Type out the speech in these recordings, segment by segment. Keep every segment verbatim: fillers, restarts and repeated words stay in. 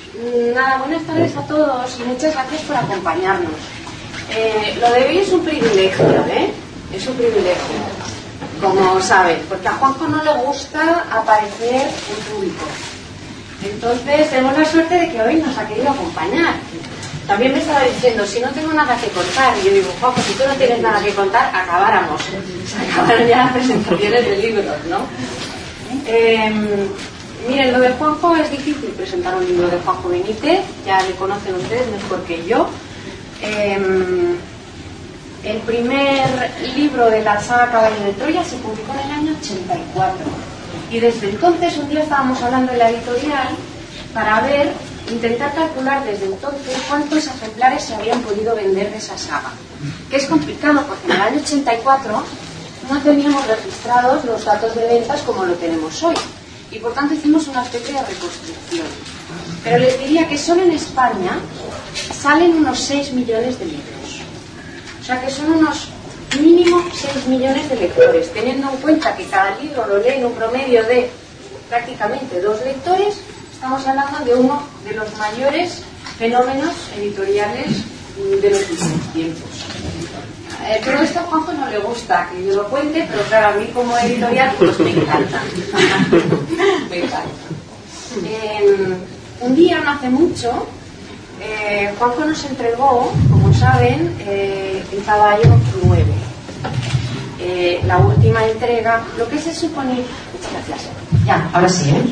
Nada, buenas tardes a todos y muchas gracias por acompañarnos. Eh, lo de hoy es un privilegio, ¿eh? Es un privilegio, como saben, porque a Juanjo no le gusta aparecer en público. Entonces tenemos la suerte de que hoy nos ha querido acompañar. También me estaba diciendo, si no tengo nada que contar, y yo digo, Juanjo, si tú no tienes nada que contar, acabáramos. Se acabaron ya las presentaciones de libros, ¿no? Eh, miren, lo de Juanjo es difícil presentar un libro de Juanjo Benítez, ya le conocen ustedes mejor que yo. Eh, el primer libro de la saga Caballo de Troya se publicó en el año ochenta y cuatro y desde entonces un día estábamos hablando en la editorial para ver, intentar calcular desde entonces cuántos ejemplares se habían podido vender de esa saga, que es complicado porque en el año ochenta y cuatro no teníamos registrados los datos de ventas como lo tenemos hoy y por tanto hicimos una especie de reconstrucción. Pero les diría que solo en España salen unos seis millones de libros. O sea que son unos mínimo seis millones de lectores, teniendo en cuenta que cada libro lo leen un promedio de prácticamente dos lectores. Estamos hablando de uno de los mayores fenómenos editoriales de los últimos tiempos. Eh, pero esto a Juanjo no le gusta que yo lo cuente, pero claro, a mí como editorial pues me encanta. Me encanta. Eh, un día, no hace mucho, eh, Juanjo nos entregó, como saben, eh, el Caballo nueve. Eh, la última entrega, lo que se supone... Muchas gracias. Ya, ahora sí, ¿eh?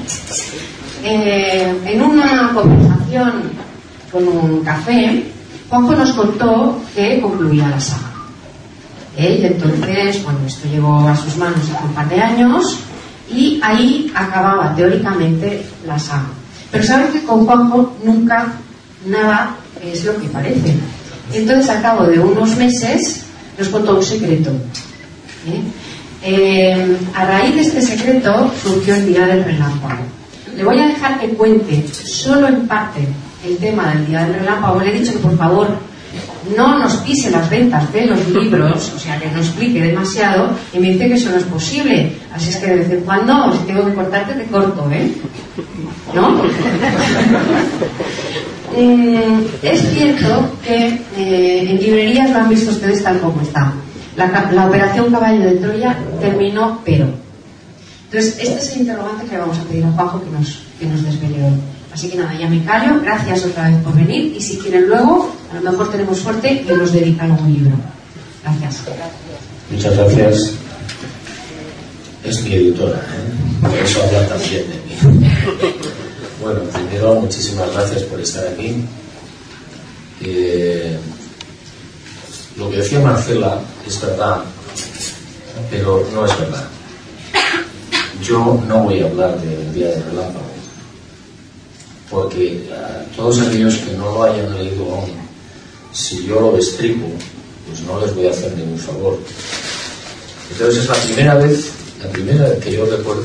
Eh, en una conversación con un café, Juanjo nos contó que concluía la saga. ¿Eh? Y entonces, bueno, esto llegó a sus manos hace un par de años y ahí acababa teóricamente la saga. Pero saben que con Juanjo nunca nada es lo que parece. Y entonces, al cabo de unos meses, nos contó un secreto. ¿Eh? Eh, a raíz de este secreto surgió el Día del Relámpago. Le voy a dejar que cuente solo en parte el tema del Día del Relámpago. Le he dicho que por favor no nos pise las ventas de los libros, o sea que no explique demasiado, y me dice que eso no es posible. Así es que de vez en cuando, si tengo que cortarte, te corto, ¿eh? ¿No? mm, es cierto que eh, en librerías lo han visto ustedes tal como está. La, la operación Caballo de Troya terminó, pero... Entonces, este es el interrogante que le vamos a pedir a Juanjo que nos, que nos desvele hoy. Así que nada, ya me callo. Gracias otra vez por venir. Y si quieren luego, a lo mejor tenemos suerte y nos dedican un libro. Gracias. Muchas gracias. Es mi editora, ¿eh? Por eso habla también de mí. Bueno, primero, muchísimas gracias por estar aquí. Eh, lo que decía Marcela es verdad, pero no es verdad. Yo no voy a hablar del Día del Relámpago, porque a todos aquellos que no lo hayan leído aún, si yo lo destripo, pues no les voy a hacer ningún favor. Entonces es la primera vez, la primera vez que yo recuerdo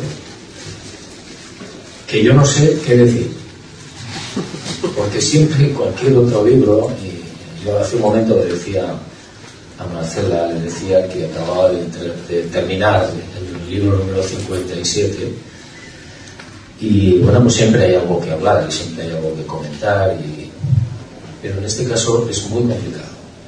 que yo no sé qué decir, porque siempre cualquier otro libro, y yo hace un momento le decía a Marcela, le decía que acababa de, de terminar el libro número cincuenta y siete y bueno, pues siempre hay algo que hablar y siempre hay algo que comentar, y, pero en este caso es muy complicado.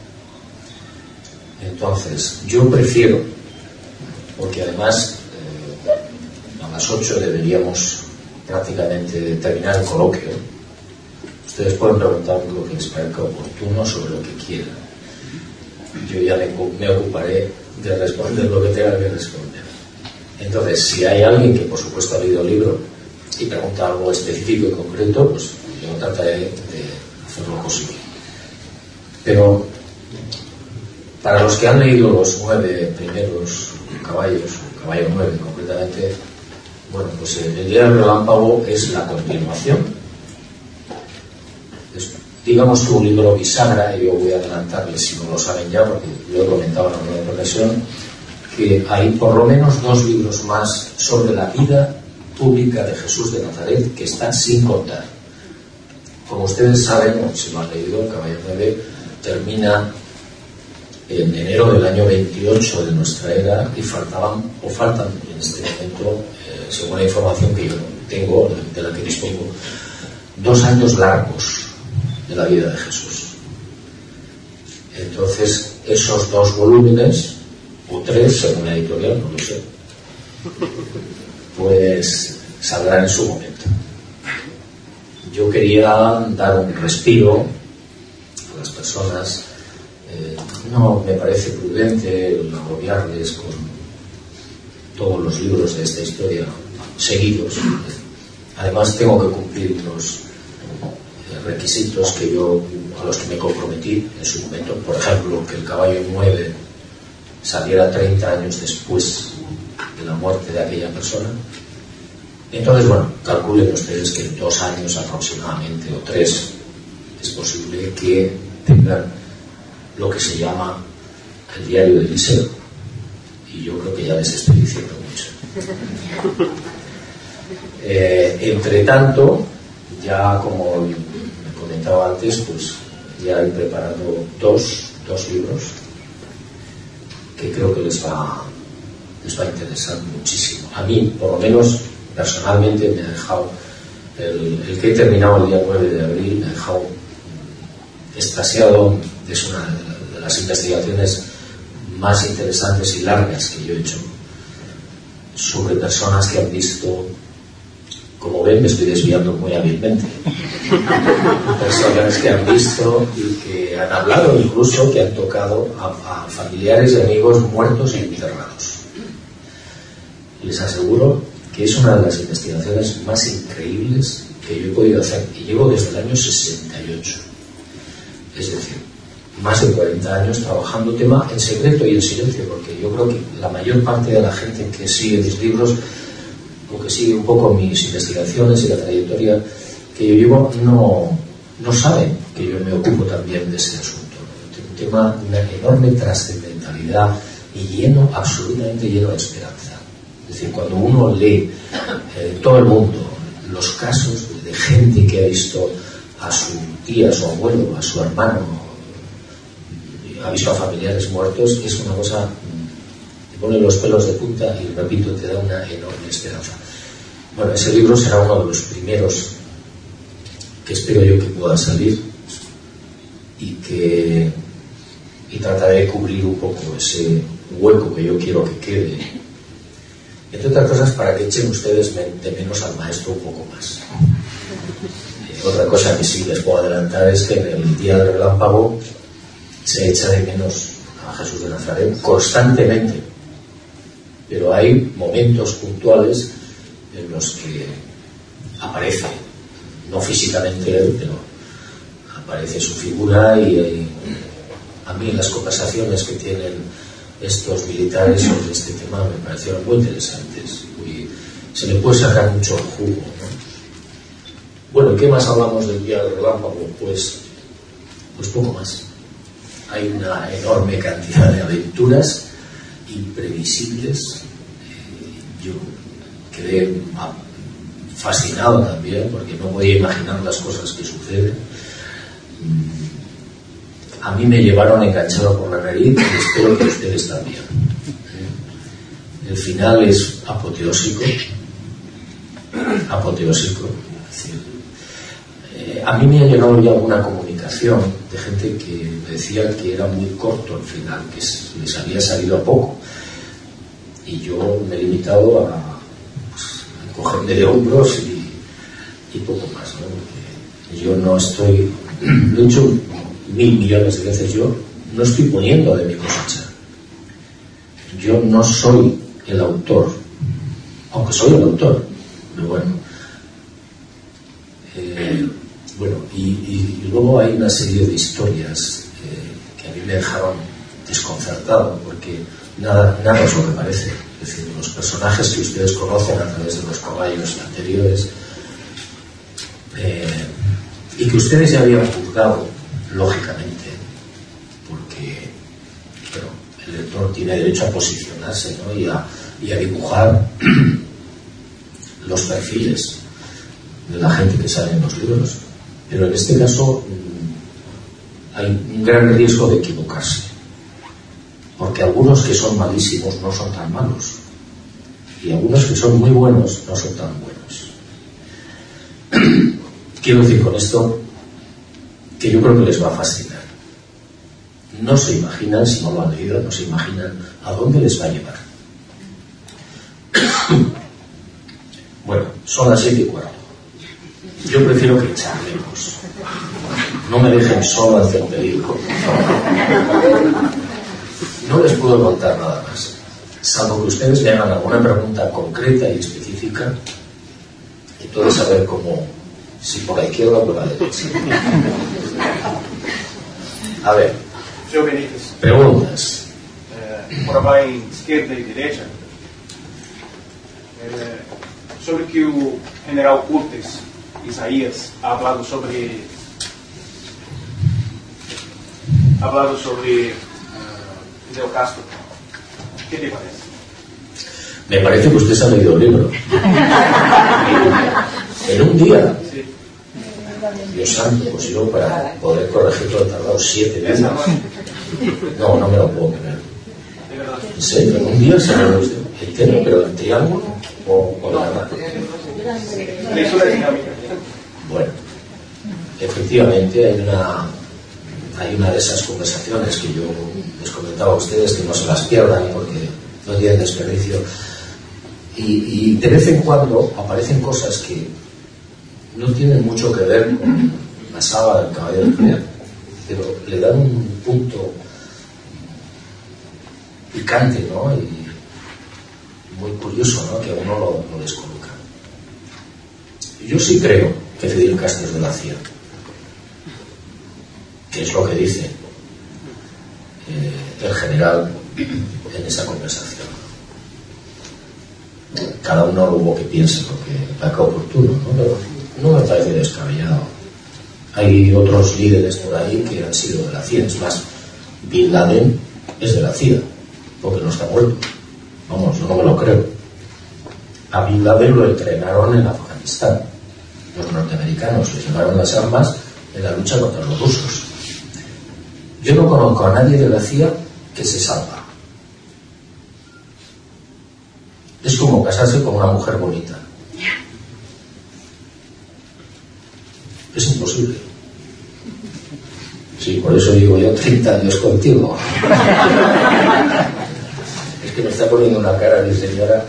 Entonces yo prefiero, porque además eh, a las ocho deberíamos prácticamente terminar el coloquio. Ustedes pueden preguntar lo que les parezca oportuno sobre lo que quieran. Yo ya me, me ocuparé de responder lo que tenga que responder. Entonces, si hay alguien que por supuesto ha leído el libro y pregunta algo específico y concreto, pues yo trataré de hacer lo posible. Pero para los que han leído los nueve primeros caballos, caballo nueve concretamente, bueno, pues el Día del Relámpago es la continuación. Es, digamos que un libro bisagra, y yo voy a adelantarles si no lo saben ya, porque lo he comentado en alguna otra ocasión, que hay por lo menos dos libros más sobre la vida pública de Jesús de Nazaret que están sin contar. Como ustedes saben, o si lo han leído, el Caballo nueve termina en enero del año veintiocho de nuestra era y faltaban o faltan en este momento, eh, según la información que yo tengo, de la que dispongo, dos años largos de la vida de Jesús. Entonces, esos dos volúmenes, o tres, según la editorial, no lo sé, pues saldrán en su momento. Yo quería dar un respiro a las personas. Eh, no me parece prudente agobiarles con todos los libros de esta historia seguidos. Además, tengo que cumplir unos requisitos que yo, a los que me comprometí en su momento. Por ejemplo, que El caballo nueve saliera treinta años después de la muerte de aquella persona. Entonces, bueno, calculen ustedes que en dos años aproximadamente, o tres, es posible que tengan lo que se llama el diario de Eliseo. Y yo creo que ya les estoy diciendo mucho. Eh, entre tanto, ya como me comentaba antes, pues ya he preparado dos, dos libros que creo que les va, les va a interesar muchísimo. A mí, por lo menos, personalmente me ha dejado, el, el que he terminado el día nueve de abril, me ha dejado extasiado. Es una de las investigaciones más interesantes y largas que yo he hecho sobre personas que han visto, como ven me estoy desviando muy hábilmente, personas que han visto y que han hablado, incluso que han tocado a, a familiares y amigos muertos y enterrados. Les aseguro que es una de las investigaciones más increíbles que yo he podido hacer, y llevo desde el año sesenta y ocho, es decir, más de cuarenta años trabajando tema en secreto y en silencio, porque yo creo que la mayor parte de la gente que sigue mis libros o que sigue un poco mis investigaciones y la trayectoria que yo llevo no, no saben que yo me ocupo también de este asunto. Un tema de una enorme trascendentalidad y lleno, absolutamente lleno de esperanza. Es decir, cuando uno lee eh, todo el mundo los casos de gente que ha visto a su tía, a su abuelo, a su hermano, ha visto a familiares muertos, es una cosa, te pone los pelos de punta y, repito, te da una enorme esperanza. Bueno, ese libro será uno de los primeros que espero yo que pueda salir y que y trataré de cubrir un poco ese hueco que yo quiero que quede, entre otras cosas para que echen ustedes de menos al maestro un poco más. Eh, otra cosa que sí les puedo adelantar es que en el día del relámpago se echa de menos a Jesús de Nazaret constantemente, pero hay momentos puntuales en los que aparece, no físicamente él, pero aparece su figura, y, y a mí las conversaciones que tienen estos militares sobre este tema me parecieron muy interesantes y se le puede sacar mucho jugo, ¿no? Bueno, ¿qué más hablamos del día del relámpago? Pues, pues poco más. Hay una enorme cantidad de aventuras imprevisibles. Eh, yo quedé fascinado también porque no podía imaginar las cosas que suceden. A mí me llevaron enganchado por la nariz y espero que ustedes también. El final es apoteósico, apoteósico. Es decir, eh, a mí me ha llegado ya alguna comunicación de gente que me decía que era muy corto el final, que les había salido a poco. Y yo me he limitado a, pues, a cogerme de hombros y, y poco más, ¿no? Porque yo no estoy, lo he dicho mil millones de veces, yo no estoy poniendo de mi cosecha. Yo no soy el autor, aunque soy el autor, pero bueno. Eh, bueno, y, y, y luego hay una serie de historias eh, que a mí me dejaron desconcertado, porque nada, nada es lo que parece. Es decir, los personajes que ustedes conocen a través de los caballos anteriores eh, y que ustedes ya habían juzgado, lógicamente, porque bueno, el lector tiene derecho a posicionarse, ¿no? y, a, y a dibujar los perfiles de la gente que sale en los libros. Pero en este caso hay un gran riesgo de equivocarse, porque algunos que son malísimos no son tan malos y algunos que son muy buenos no son tan buenos. quiero decir con esto que yo creo que les va a fascinar. No se imaginan, si no lo han leído, no se imaginan a dónde les va a llevar. Bueno, son las siete y cuarto. Yo prefiero que charlemos. No me dejen solo ante el peligro. No les puedo contar nada más, salvo que ustedes me hagan alguna pregunta concreta y específica, y entonces saber cómo, si por la izquierda o por la derecha. A ver, senhor Benítez, preguntas. É, por falar em esquerda e direita, é, sobre que o general Curtis Isaías ha hablado sobre ha hablado sobre uh, Fidel Castro. ¿Qué te parece? Me parece que usted se ha leído el libro. En un día. Sí. Dios santo, pues yo para poder corregirlo he tardado siete días. No, no me lo puedo creer. De verdad. ¿En serio? ¿En un día se lo usted entero, pero en triángulo o con nada? Le hizo la dinámica. Bueno, efectivamente hay una hay una de esas conversaciones que yo les comentaba a ustedes, que no se las pierdan porque no tienen desperdicio, y, y de vez en cuando aparecen cosas que no tienen mucho que ver con la saga del Caballero de Troya, pero le dan un punto picante, ¿no? Y muy curioso, ¿no? Que a uno lo, lo descoloca. Yo sí creo que Fidel Castro es de la C I A, que es lo que dice eh, el general en esa conversación. Cada uno luego que piense lo que haga oportuno, ¿no? Pero no me parece descabellado. Hay otros líderes por ahí que han sido de la C I A. Es más, Bin Laden es de la C I A, porque no está muerto. Vamos, yo no me lo creo. A Bin Laden lo entrenaron en Afganistán. Los norteamericanos le llevaron las armas en la lucha contra los rusos. Yo no conozco a nadie de la C I A que se salva. Es como casarse con una mujer bonita. Es imposible. Sí, por eso digo yo treinta años contigo. Es que me está poniendo una cara de señora.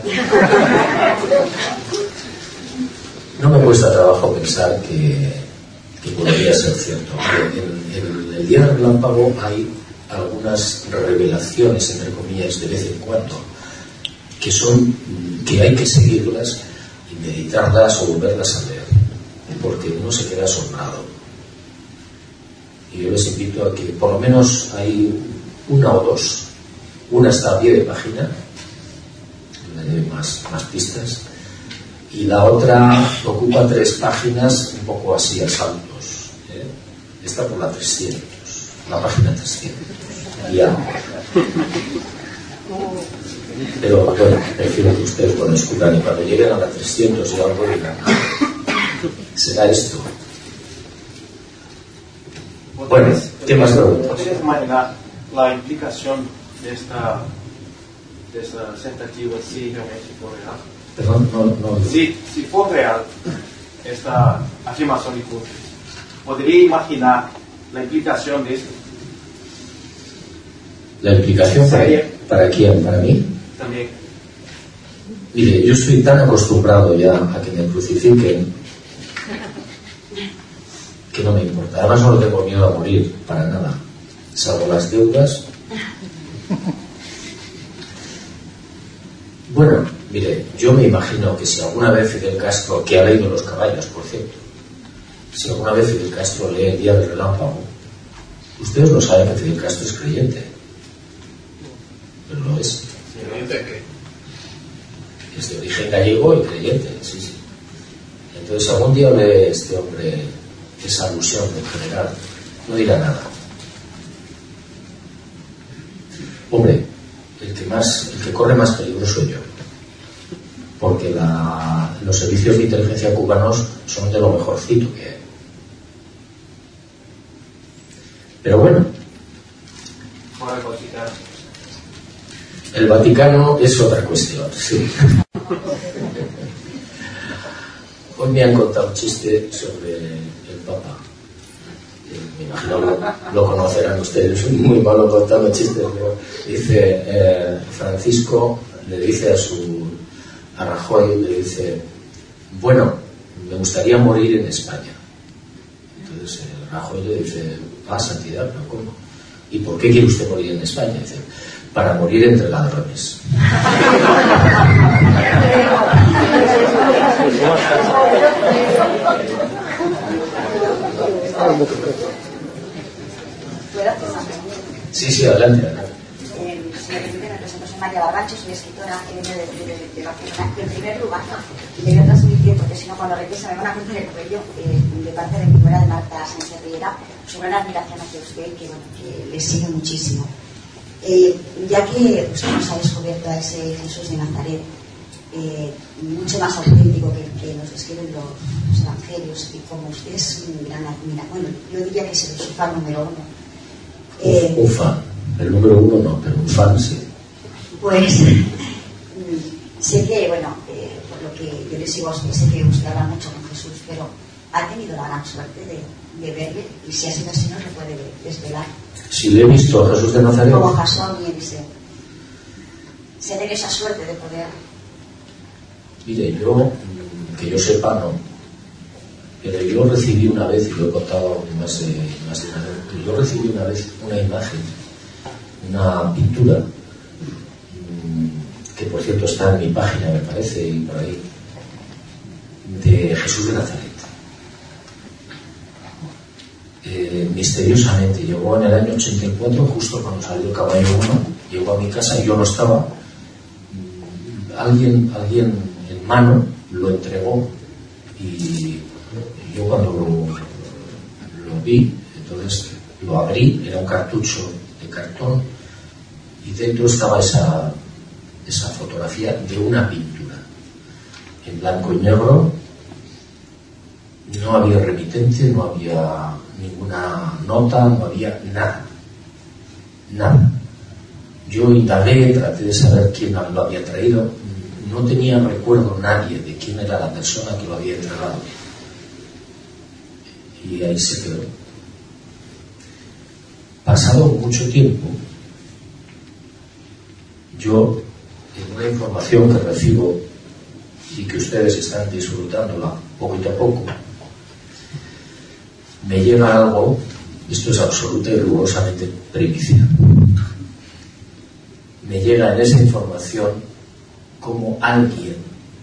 No me cuesta trabajo pensar que, que podría ser cierto. En, en el día del relámpago hay algunas revelaciones, entre comillas, de vez en cuando, que son que hay que seguirlas y meditarlas o volverlas a leer, porque uno se queda asombrado. Y yo les invito a que por lo menos hay una o dos. Una está a pie de página, le doy más, más pistas, y la otra ocupa tres páginas un poco así a saltos. ¿eh? Está por la trescientos, la página trescientos. Ya. Pero bueno, prefiero que ustedes lo descubran y cuando lleguen a la trescientos y algo digan, será esto. Bueno, ¿qué más preguntas? ¿Podrías imaginar la implicación de esta, de esta tentativa si realmente fue real? Perdón, no, no. Si, si fue real esta afirmación de Curtis, ¿podría imaginar la implicación de esto? ¿La implicación para, para quién? ¿Para mí? También. Mire, yo estoy tan acostumbrado ya a que me crucifiquen que no me importa. Además no le tengo miedo a morir, para nada. Salvo las deudas. Bueno, mire, yo me imagino que si alguna vez Fidel Castro, que ha leído Los caballos, por cierto, si alguna vez Fidel Castro lee El día del relámpago, ustedes lo saben que Fidel Castro es creyente. Pero lo es. ¿Creyente de qué? Es de origen gallego y creyente, sí, sí. Entonces algún día lee este hombre esa alusión del general, no dirá nada. Hombre, el que más, el que corre más peligro soy yo, porque la, los servicios de inteligencia cubanos son de lo mejorcito que hay. Pero bueno, Por el Vaticano. el Vaticano es otra cuestión, sí. me han contado un chiste sobre el Papa. Me imagino lo, lo conocerán ustedes. Soy muy malo contando chistes. Pero dice eh, Francisco, le dice a su a Rajoy, le dice, bueno, me gustaría morir en España. Entonces eh, Rajoy le dice, ah, santidad, pero ¿cómo? ¿Y por qué quiere usted morir en España? Dice, para morir entre ladrones. Sí, sí, adelante, adelante. Eh, soy María Barbacho, soy escritora, he venido de, de, de, de Barcelona. En primer lugar, le voy a transmitir, porque si no, cuando regrese me van a cortar el cuello, eh, de parte de mi nuera, de Marta Sánchez Riera, su gran admiración hacia usted, que, bueno, que le sigue muchísimo. Eh, ya que usted nos ha descubierto a ese Jesús de Nazaret, eh, mucho más auténtico que, que nos describen los, los evangelios, y como usted es un gran admirador, bueno, yo diría que es el su fan número uno. Eh, un fan, el número uno no, pero un fan sí. Pues sé que, bueno, eh, por lo que yo le sigo a usted, sé que usted habla mucho con Jesús, pero ha tenido la gran suerte de, de verle, y si ha sido así, no se puede desvelar. Si le he visto a Jesús de Nazaret. Como Jasón y Eliseo. Se tiene esa suerte de poder. Mire, yo, que yo sepa, no. Pero yo recibí una vez, y lo he contado más de, más de una vez, pero yo recibí una vez una imagen, una pintura, que por cierto está en mi página, me parece, y por ahí, de Jesús de Nazaret. Eh, misteriosamente llegó en el año ochenta y cuatro, justo cuando salió el Caballo uno, llegó a mi casa y yo no estaba. Alguien, alguien en mano lo entregó, y yo cuando lo, lo vi, entonces lo abrí, era un cartucho de cartón, y dentro estaba esa, esa fotografía de una pintura en blanco y negro. No había remitente, no había ninguna nota, no había nada, nada. Yo indagué, traté de saber quién lo había traído, no tenía recuerdo nadie de quién era la persona que lo había entregado, y ahí se quedó. Pasado mucho tiempo, yo, en una información que recibo y que ustedes están disfrutándola poquito a poco, me llega algo, esto es absoluta y rigurosamente primicia, me llega en esa información como alguien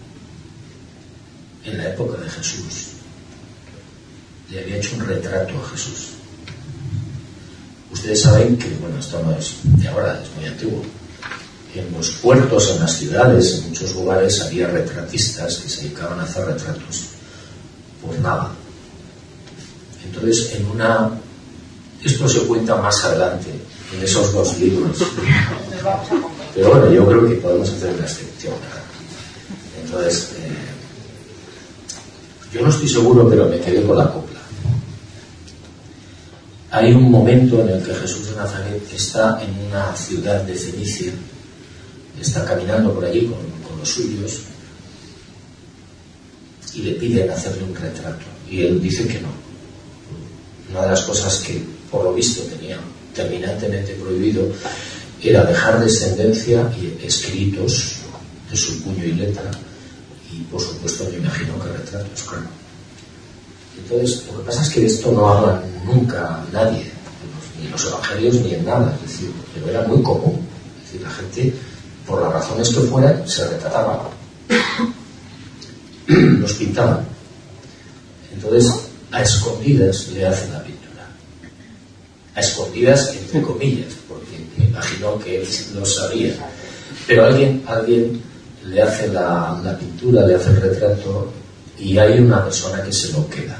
en la época de Jesús le había hecho un retrato a Jesús. Ustedes saben que, bueno, esto no es de ahora, es muy antiguo. En los puertos, en las ciudades, en muchos lugares había retratistas que se dedicaban a hacer retratos por nada. Entonces, en una... Esto se cuenta más adelante, en esos dos libros. Pero bueno, yo creo que podemos hacer una excepción. Entonces, eh, yo no estoy seguro, pero me quedé con la copla. Hay un momento en el que Jesús de Nazaret está en una ciudad de Fenicia, está caminando por allí con, con los suyos, y le piden hacerle un retrato, y él dice que no. Una de las cosas que, por lo visto, tenía terminantemente prohibido era dejar descendencia y escritos de su puño y letra, y por supuesto me imagino que retratos, claro. Entonces, lo que pasa es que de esto no hablan nunca nadie, ni en los evangelios ni en nada, es decir, pero era muy común. Es decir, la gente, por las razones que fueran, se retrataba, los pintaban. Entonces, a escondidas le hacen la pintura. A escondidas, entre comillas, porque me imagino que él lo sabía. Pero alguien, alguien le hace la, la pintura, le hace el retrato, y hay una persona que se lo queda.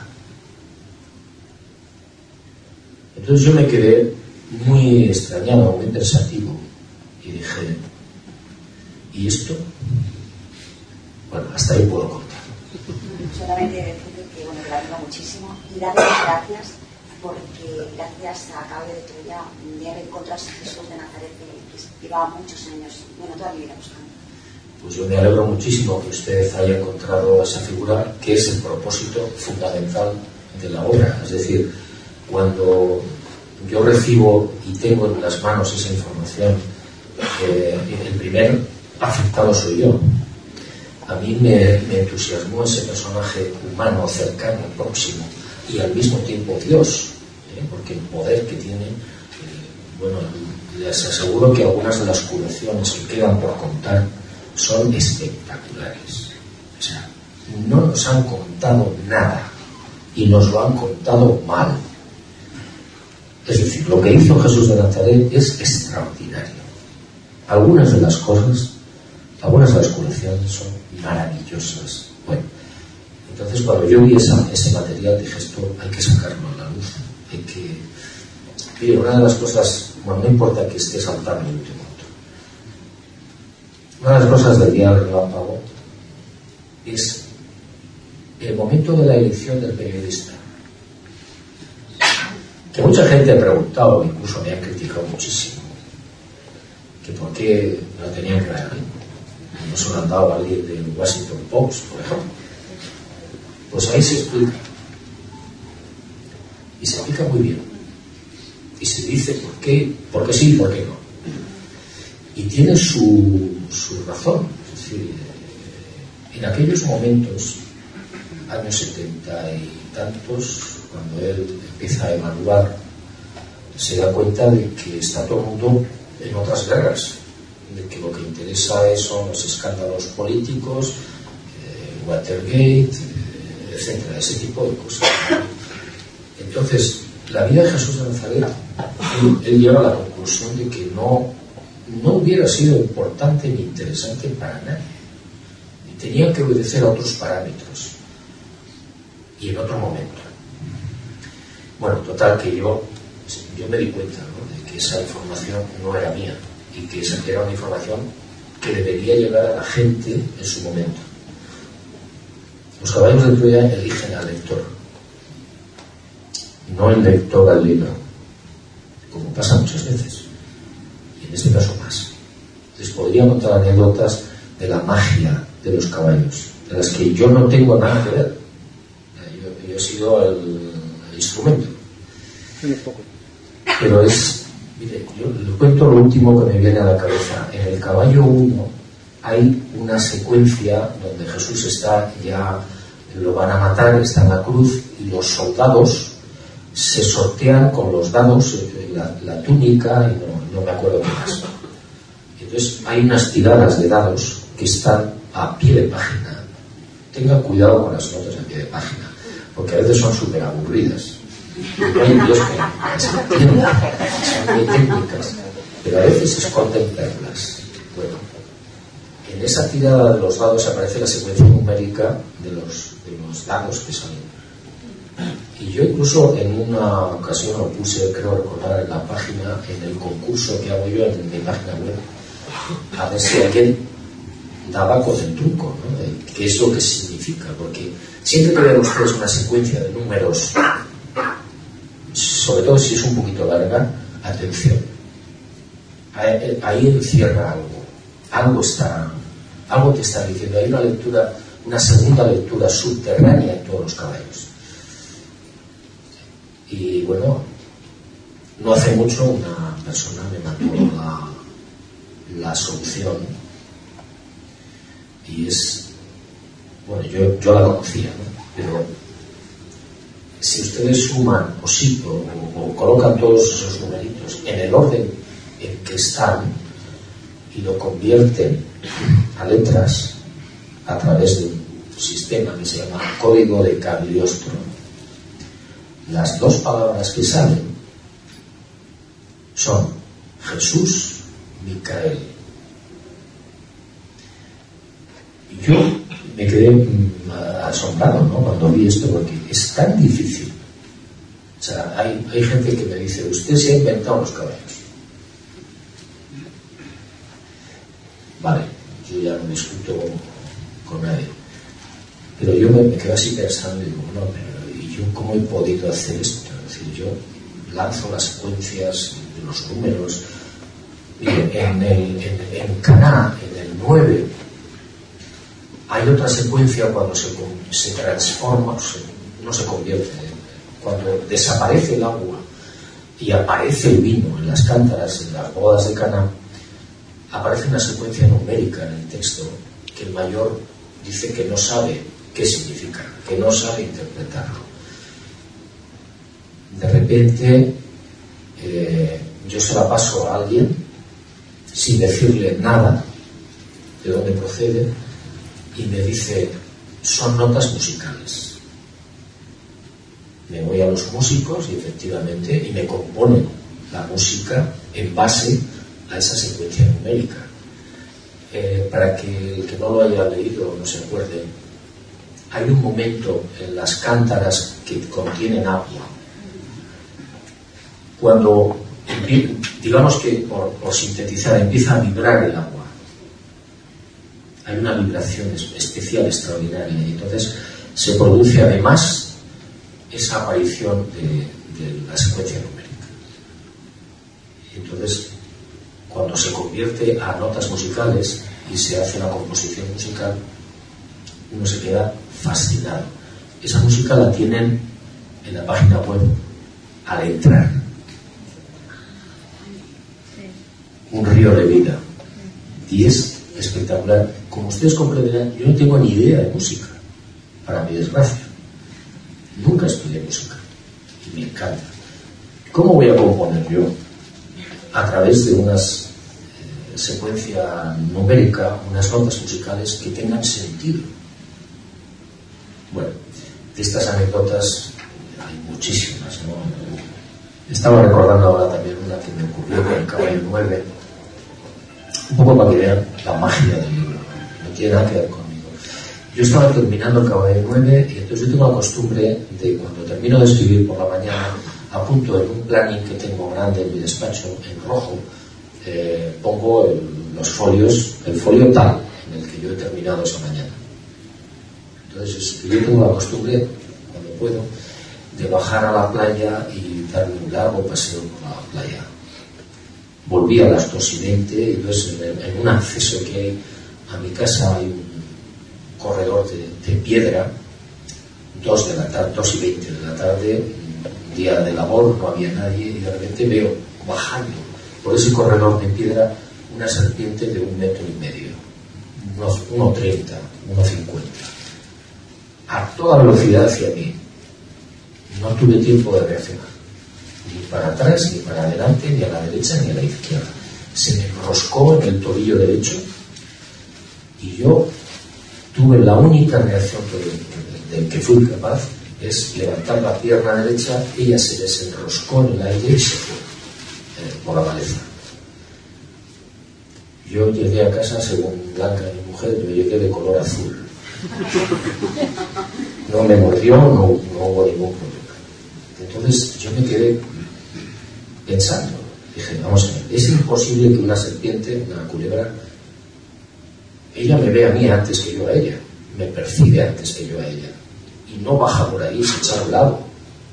Entonces yo me quedé muy extrañado, muy pensativo, y dije, ¿y esto? Bueno, hasta ahí puedo contar. Solamente decirte que, bueno, que la admiro muchísimo, y darle las gracias, porque gracias a Cable de Troya me he encontrado a Jesús de Nazaret, que llevaba muchos años, bueno, toda mi vida buscando. Pues yo me alegro muchísimo que usted haya encontrado esa figura, que es el propósito fundamental de la obra. Es decir, cuando yo recibo y tengo en las manos esa información, eh, el primer afectado soy yo. A mí me, me entusiasmó ese personaje humano, cercano, próximo y al mismo tiempo Dios, ¿eh? Porque el poder que tiene, eh, bueno, les aseguro que algunas de las curaciones que quedan por contar son espectaculares. O sea, no nos han contado nada y nos lo han contado mal. Es decir, lo que hizo Jesús de Nazaret es extraordinario. Algunas de las cosas, algunas de las curaciones son maravillosas. Bueno, entonces cuando yo vi esa, ese material dije, esto hay que sacarlo a la luz. Hay que... Mire, una de las cosas, bueno, no importa que esté saltando el último otro. Una de las cosas del día del relámpago es el momento de la elección del periodista. Que mucha gente ha preguntado, incluso me han criticado muchísimo, que por qué no tenían que dar alguien. No se lo han dado a alguien del Washington Post, por ejemplo. Pues ahí se explica. Y se explica muy bien. Y se dice por qué, por qué sí y por qué no. Y tiene su, su razón. Es decir, en aquellos momentos, años setenta y tantos, cuando él empieza a evaluar, se da cuenta de que está todo el mundo en otras guerras, de que lo que interesa son los escándalos políticos, eh, Watergate, eh, etcétera, ese tipo de cosas. Entonces, la vida de Jesús de Nazaret, él, él llega a la conclusión de que no, no hubiera sido importante ni interesante para nadie. Y tenía que obedecer a otros parámetros. Y en otro momento. Bueno, total, que yo, yo me di cuenta, ¿no?, de que esa información no era mía y que esa era una información que debería llegar a la gente en su momento. Los caballeros de Troya eligen al lector, no el lector al libro, como pasa muchas veces, y en este caso más. Les podría contar anécdotas de la magia de los caballos, de las que yo no tengo nada que ver. Yo, yo he sido el, el instrumento. Pero es, mire, yo le cuento lo último que me viene a la cabeza. En el caballo uno hay una secuencia donde Jesús está, ya lo van a matar, está en la cruz, y los soldados se sortean con los dados la, la túnica y no, no me acuerdo qué más. Entonces hay unas tiradas de dados que están a pie de página. Tengan cuidado con las notas a pie de página, porque a veces son súper aburridas. No hay Dios que las entienda, son muy técnicas, pero a veces se esconden perlas. Bueno, en esa tirada de los dados aparece la secuencia numérica de los, de los dados que salen. Y yo incluso en una ocasión lo puse, creo recordar, en la página, en el concurso que hago yo en mi página web, a ver si alguien daba con el truco, ¿no?, de qué es lo que significa, porque siempre que vean ustedes una secuencia de números, sobre todo si es un poquito larga, atención, ahí, ahí encierra algo, algo está, algo te está diciendo. Hay una lectura, una segunda lectura subterránea en todos los caballos. Y bueno, no hace mucho una persona me mandó la, la solución, y es, bueno, yo, yo la conocía, ¿no?, pero si ustedes suman o, sí, o, o colocan todos esos numeritos en el orden en que están y lo convierten a letras a través de un sistema que se llama código de Cagliostro, las dos palabras que salen son Jesús, Micael. Y yo me quedé asombrado, ¿no?, cuando vi esto, porque es tan difícil. O sea, hay, hay gente que me dice, usted se ha inventado los caballos. Vale, yo ya no discuto con, con nadie, pero yo me, me quedo así pensando y digo, bueno, pero ¿y yo cómo he podido hacer esto? Es decir, yo lanzo las secuencias de los números. Mire, en, el, en, en Caná, en el nueve, Hay otra secuencia cuando se, se transforma, se, no se convierte, cuando desaparece el agua y aparece el vino en las cántaras, en las bodas de Caná. Aparece una secuencia numérica en el texto que el mayor dice que no sabe qué significa, que no sabe interpretarlo. De repente eh, yo se la paso a alguien sin decirle nada de dónde procede y me dice, son notas musicales. Me voy a los músicos y efectivamente y me componen la música en base a esa secuencia numérica. Eh, para que el que no lo haya leído no se acuerde, hay un momento en las cántaras que contienen agua cuando, digamos que por, por sintetizar, empieza a vibrar el agua. Hay una vibración especial, extraordinaria, y entonces se produce además esa aparición de, de la secuencia numérica. Entonces, cuando se convierte a notas musicales y se hace la composición musical, uno se queda fascinado. Esa música la tienen en la página web al entrar. Un río de vida. Y es espectacular. Como ustedes comprenderán, yo no tengo ni idea de música, para mi desgracia. Nunca estudié música y me encanta. ¿Cómo voy a componer yo? A través de unas eh, secuencia numérica, unas notas musicales que tengan sentido. Bueno, de estas anécdotas hay muchísimas, ¿no? Estaba recordando ahora también una que me ocurrió con el Caballo nueve, un poco para que vean la magia del libro, no, no tiene nada que ver conmigo. Yo estaba terminando el Caballo nueve y entonces yo tengo la costumbre de, cuando termino de escribir por la mañana, apunto en un planning que tengo grande en mi despacho, en rojo, eh, pongo el, los folios, el folio tal en el que yo he terminado esa mañana. Entonces yo tengo la costumbre, cuando puedo, de bajar a la playa y darme un largo paseo por la playa. Volví a las dos y veinte y entonces en, en un acceso que hay a mi casa hay un corredor de, de piedra, dos de la tarde, dos y veinte de la tarde, un día de labor, no había nadie y de repente veo bajando por ese corredor de piedra una serpiente de un metro y medio, uno treinta, uno cincuenta, a toda velocidad hacia mí. No tuve tiempo de reaccionar, ni para atrás, ni para adelante, ni a la derecha, ni a la izquierda. Se me enroscó en el tobillo derecho y yo tuve la única reacción de, de, de que fui capaz, es levantar la pierna derecha, ella se desenroscó en el aire y se fue eh, por la maleza. Yo llegué a casa, según Blanca, mi mujer, yo llegué de color azul. No me mordió, no, no hubo ningún problema. Entonces yo me quedé pensando, dije, vamos a ver, es imposible que una serpiente, una culebra, ella me ve a mí antes que yo a ella, me percibe antes que yo a ella, y no baja por ahí y se echa a un lado.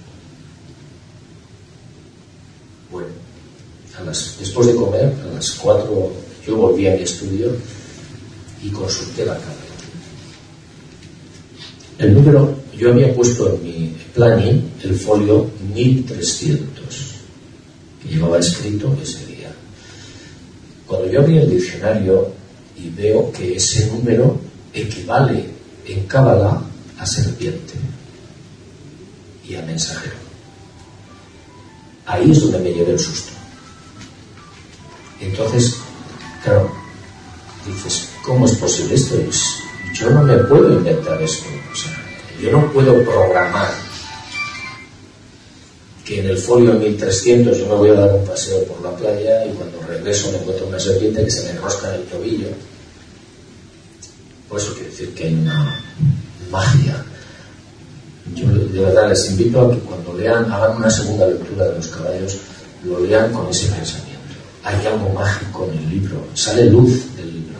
Bueno, a las, después de comer, a las cuatro, yo volví a mi estudio y consulté la cámara. El número, yo había puesto en mi planning el folio mil trescientos, que llevaba escrito ese día. Cuando yo abrí el diccionario y veo que ese número equivale en Cábala a serpiente y a mensajero. Ahí es donde me llevé el susto. Entonces, claro, dices, ¿cómo es posible esto? Yo no me puedo inventar esto. O sea, yo no puedo programar que en el folio mil trescientos yo me voy a dar un paseo por la playa y cuando regreso me encuentro una serpiente que se me enrosca en el tobillo. Por eso quiero decir que hay una magia. Yo de verdad les invito a que cuando lean, hagan una segunda lectura de Los Caballos, lo lean con ese pensamiento. Hay algo mágico en el libro, sale luz del libro.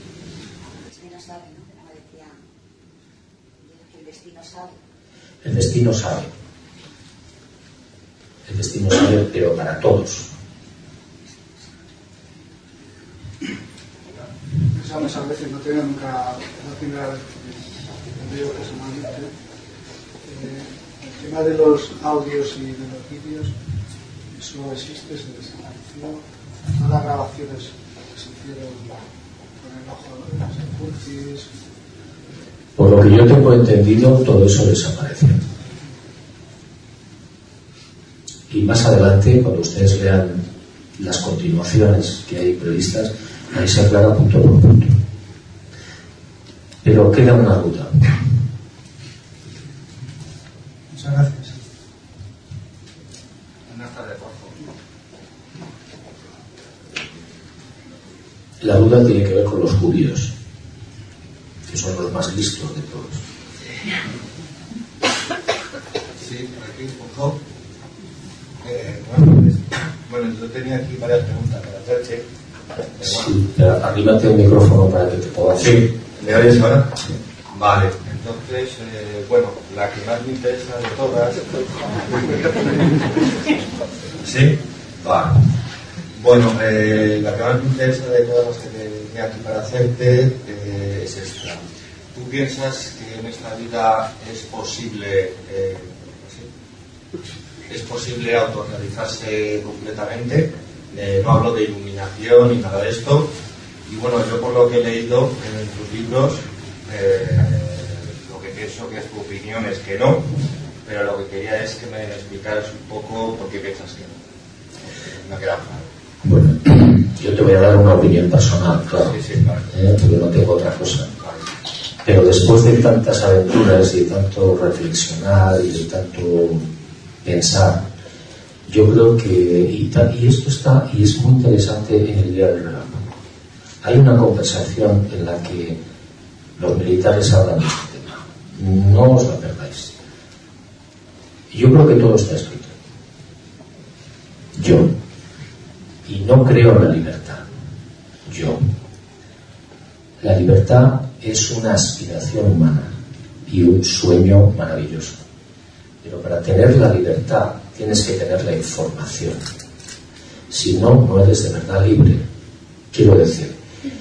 El destino sabe. El destino sabe, pero para todos. exámenes a veces no tenía nunca, la primera vez que veo personalmente. Eh, el tema de los audios y de los vídeos, eso existe, se desapareció. Todas las grabaciones que se hicieron con el ojo de las Curtis. Por lo que yo tengo entendido, todo eso desapareció. Y más adelante, cuando ustedes vean las continuaciones que hay previstas, ahí se aclara punto por punto. Pero queda una duda. Muchas gracias. Buenas tardes, por favor. La duda tiene que ver con los judíos, que son los más listos de todos. Sí, por aquí, por favor. Eh, bueno, pues, bueno, yo tenía aquí varias preguntas para hacerte. Sí, pero arrímate el micrófono para que te pueda hacer. Sí, ¿me oyes ahora? Sí. Vale, entonces, eh, bueno, la que más me interesa de todas... ¿Sí? Vale. Bueno, eh, la que más me interesa de todas las que tenía aquí para hacerte eh, es esta. ¿Tú piensas que en esta vida es posible... Eh, ¿sí? ¿Es posible autorrealizarse completamente? Eh, no hablo de iluminación ni nada de esto. Y bueno, yo por lo que he leído en tus libros, eh, lo que pienso que es tu opinión es que no, pero lo que quería es que me explicaras un poco por qué piensas que no. Me ha quedado claro. Bueno, yo te voy a dar una opinión personal, claro, Sí, sí, claro. ¿eh? Porque no tengo otra cosa. Pero después de tantas aventuras y de tanto reflexionar y de tanto pensar, yo creo que, y, ta, y esto está, y es muy interesante en el Día del Relámpago. Hay una conversación en la que los militares hablan de este tema. No os la perdáis. Yo creo que todo está escrito. Yo. Y no creo en la libertad. Yo. La libertad es una aspiración humana y un sueño maravilloso. Pero para tener la libertad tienes que tener la información. Si no, no eres de verdad libre. Quiero decir,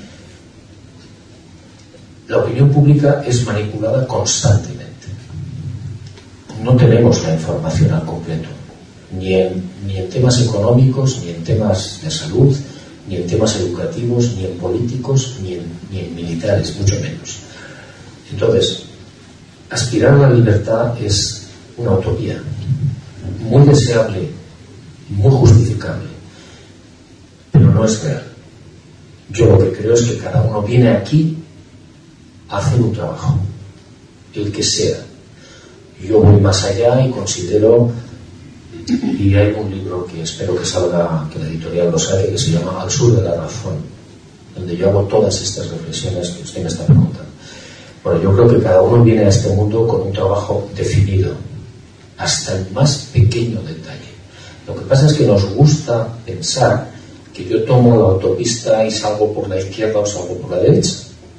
la opinión pública es manipulada constantemente. No tenemos la información al completo, ni en, ni en temas económicos, ni en temas de salud, ni en temas educativos, ni en políticos, ni en, ni en militares, mucho menos. Entonces, aspirar a la libertad es una utopía muy deseable, muy justificable, pero no es real. Yo lo que creo es que cada uno viene aquí a hacer un trabajo, el que sea. Yo voy más allá y considero, y hay un libro que espero que salga, que la editorial lo saque, que se llama Al sur de la razón, donde yo hago todas estas reflexiones que usted me está preguntando. Bueno, yo creo que cada uno viene a este mundo con un trabajo definido, hasta el más pequeño detalle. Lo que pasa es que nos gusta pensar que yo tomo la autopista y salgo por la izquierda o salgo por la derecha.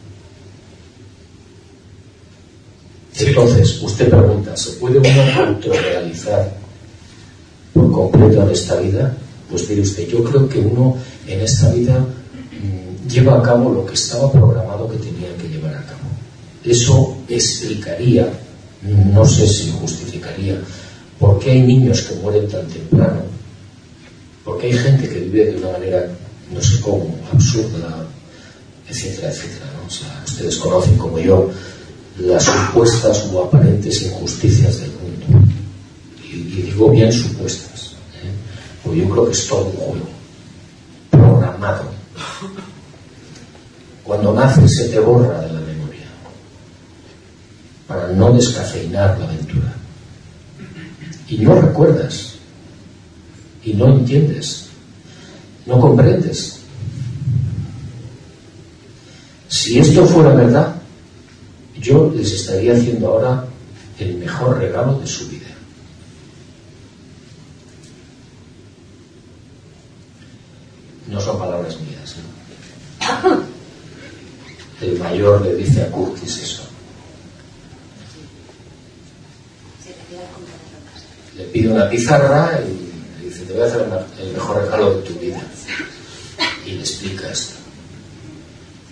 Entonces, usted pregunta, ¿se puede uno autorrealizar por completo en esta vida? Pues mire usted, yo creo que uno en esta vida mmm, lleva a cabo lo que estaba programado que tenía que llevar a cabo. Eso explicaría, no sé si justificaría, por qué hay niños que mueren tan temprano, por qué hay gente que vive de una manera, no sé cómo, absurda, etcétera, etcétera, ¿no? O sea, ustedes conocen como yo las supuestas o aparentes injusticias del mundo. Y, y digo bien supuestas, ¿eh? Porque yo creo que es todo un juego programado. Cuando naces se te borra de la memoria para no descafeinar la aventura. Y no recuerdas, y no entiendes, no comprendes. Si esto fuera verdad, yo les estaría haciendo ahora el mejor regalo de su vida. No son palabras mías, ¿no? El mayor le dice a Curtis eso. Le pide una pizarra y le dice, te voy a hacer una, el mejor regalo de tu vida. Y le explica esto.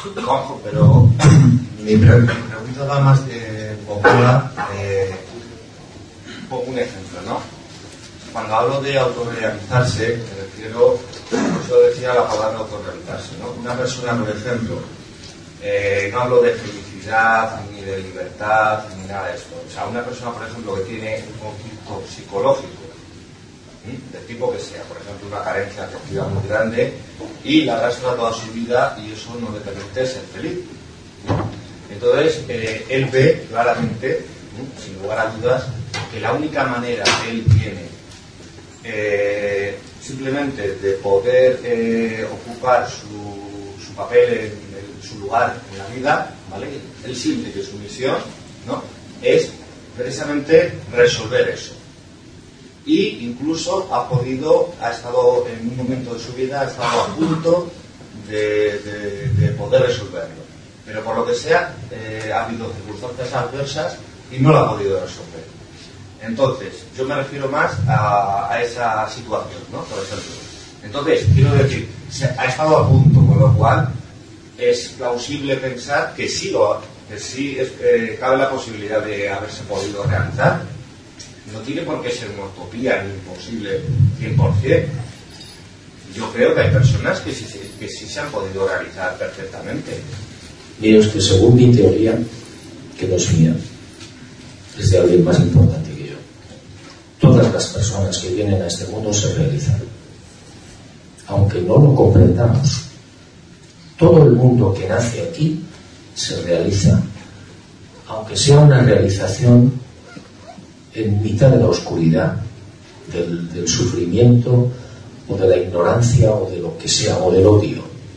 Juanjo, pero mi pregunta va más de popular. Eh, pongo un ejemplo, ¿no? Cuando hablo de autorrealizarse, me refiero, por eso decía la palabra autorrealizarse, ¿no? Una persona, por ejemplo, eh, no hablo de felicidad, ni de libertad, ni nada de esto. O sea, una persona, por ejemplo, que tiene un conflicto psicológico, ¿sí?, del tipo que sea, por ejemplo, una carencia afectiva muy grande, y la arrastra toda su vida y eso no le permite ser feliz. Entonces, eh, él ve claramente, ¿sí?, sin lugar a dudas, que la única manera que él tiene eh, simplemente de poder eh, ocupar su, su papel en, en su lugar en la vida, ¿vale?, él siente que su misión, ¿no?, es precisamente resolver eso. Y incluso ha podido, ha estado en un momento de su vida, ha estado a punto de, de, de poder resolverlo. Pero por lo que sea, eh, ha habido circunstancias adversas y no lo ha podido resolver. Entonces, yo me refiero más a, a esa situación, ¿no?, por ejemplo. Entonces, quiero decir, se ha estado a punto, con lo cual es plausible pensar que sí, lo, que sí es, eh, cabe la posibilidad de haberse podido realizar. No tiene por qué ser una utopía ni imposible cien por ciento. Yo creo que hay personas que sí, que sí se han podido realizar perfectamente. Mire usted, según mi teoría, que no es mía, es de alguien más importante que yo, todas las personas que vienen a este mundo se realizan. Aunque no lo comprendamos, todo el mundo que nace aquí se realiza, aunque sea una realización en mitad de la oscuridad, del, del sufrimiento o de la ignorancia o de lo que sea, o del odio.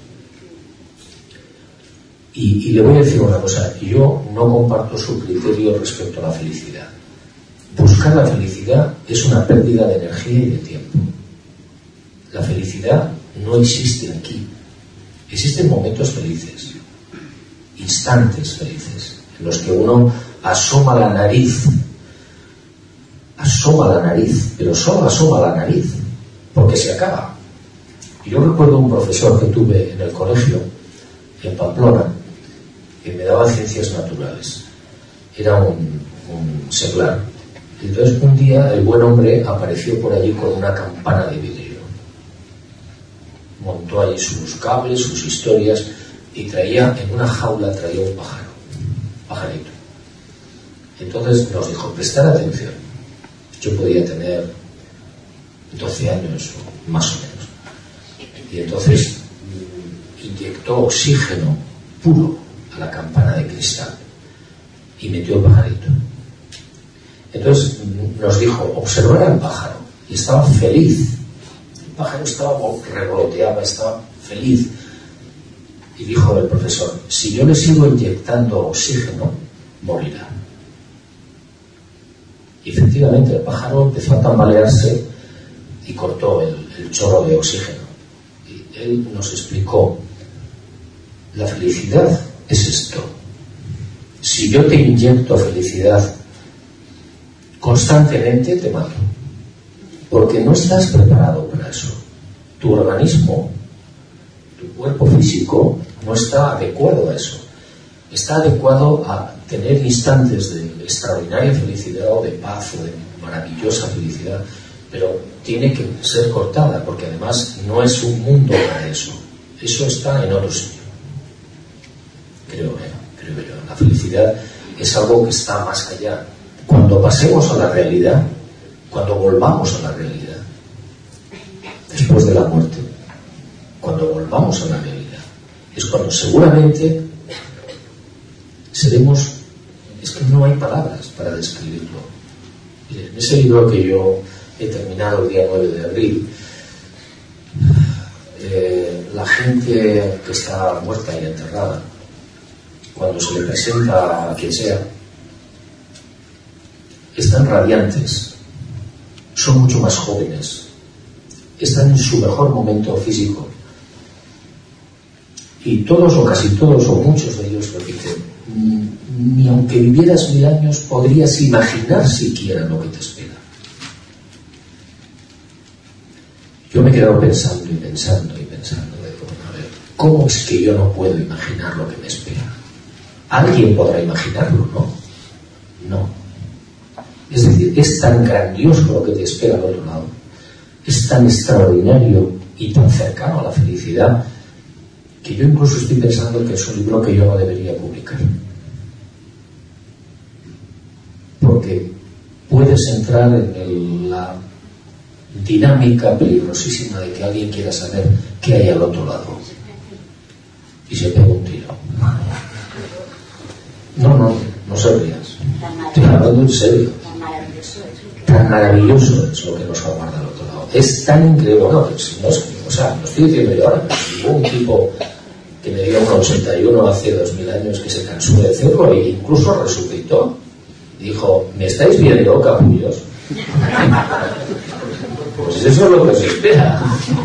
Y, y le voy a decir una cosa, yo no comparto su criterio respecto a la felicidad. Buscar la felicidad es una pérdida de energía y de tiempo. La felicidad no existe aquí. Existen momentos felices, instantes felices, en los que uno asoma la nariz, asoma la nariz, pero solo asoma la nariz, porque se acaba. Y yo recuerdo un profesor que tuve en el colegio, en Pamplona, que me daba ciencias naturales. Era un, un seglar. Entonces un día el buen hombre apareció por allí con una campana de vidrio. Montó allí sus cables, sus historias, y traía, en una jaula traía un pájaro, un pajarito. Entonces nos dijo, prestar atención. Yo podía tener doce años o más o menos. Y entonces inyectó oxígeno puro a la campana de cristal y metió el pajarito. Entonces nos dijo, observar al pájaro, y estaba feliz. El pájaro estaba, revoloteaba, estaba feliz. Y dijo el profesor, si yo le sigo inyectando oxígeno, morirá. Y efectivamente el pájaro empezó a tambalearse y cortó el, el chorro de oxígeno. Y él nos explicó, la felicidad es esto. Si yo te inyecto felicidad constantemente, te mato. Porque no estás preparado para eso. Tu organismo, tu cuerpo físico, no está adecuado a eso. Está adecuado a tener instantes de extraordinaria felicidad o de paz o de maravillosa felicidad, pero tiene que ser cortada, porque además no es un mundo para eso. Eso está en otro sitio. Creo, eh, creo yo. La felicidad es algo que está más allá. Cuando pasemos a la realidad, cuando volvamos a la realidad, después de la muerte, cuando volvamos a la realidad, es cuando seguramente seremos, es que no hay palabras para describirlo. En ese libro que yo he terminado el día nueve de abril, eh, la gente que está muerta y enterrada, cuando se le presenta a quien sea, están radiantes, son mucho más jóvenes, están en su mejor momento físico, y todos o casi todos o muchos de ellos repiten, ni aunque vivieras mil años podrías imaginar siquiera lo que te espera. Yo me he quedado pensando y pensando y pensando de, bueno, a ver, ¿cómo es que yo no puedo imaginar lo que me espera? ¿Alguien podrá imaginarlo? No. No. Es decir, es tan grandioso lo que te espera al otro lado, es tan extraordinario y tan cercano a la felicidad, que yo incluso estoy pensando que es un libro que yo no debería publicar. Porque puedes entrar en el, la dinámica peligrosísima de que alguien quiera saber qué hay al otro lado y se pega un tiro. No, no, no se rías. Estoy hablando en serio. Tan maravilloso es lo que nos aguarda al otro lado. Es tan increíble. Bueno, pues, no es, o sea, no estoy diciendo yo ahora, pero hubo un tipo que me dio un ochenta y uno hace dos mil años que se cansó de hacerlo e incluso resucitó. Dijo, ¿me estáis viendo, capullos? Pues eso es lo que os espera.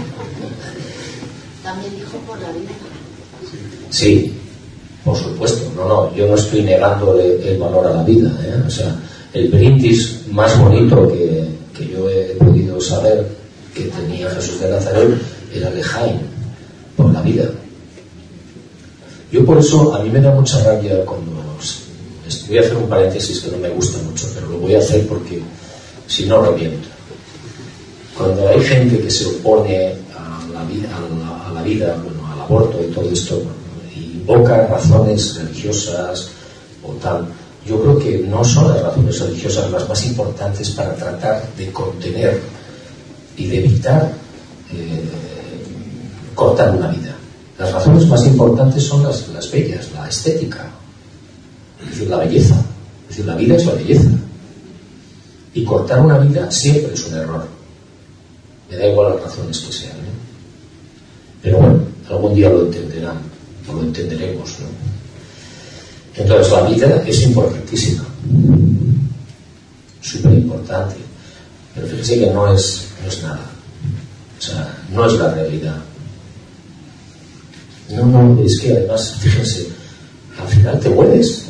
También dijo por la vida. Sí, por supuesto. No, no, yo no estoy negando el valor a la vida, ¿eh? O sea, el brindis más bonito que, que yo he podido saber que tenía Jesús de Nazaret era el de Jaime, por la vida. Yo por eso, a mí me da mucha rabia cuando... Voy a hacer un paréntesis que no me gusta mucho, pero lo voy a hacer porque si no reviento. Cuando hay gente que se opone a la vida, a la, a la vida, bueno, al aborto y todo esto, bueno, y invoca razones religiosas o tal, yo creo que no son las razones religiosas las más importantes para tratar de contener y de evitar eh, cortar una vida. Las razones más importantes son las, las bellas, la estética, es decir, la belleza. Es decir, la vida es la belleza. Y cortar una vida siempre es un error. Me da igual las razones que sean, ¿no? Pero bueno, algún día lo entenderán, o lo entenderemos, ¿no? Entonces la vida es importantísima, súper importante, pero fíjense que no es, no es nada, o sea, no es la realidad. No, no, es que además, fíjense, al final te mueres,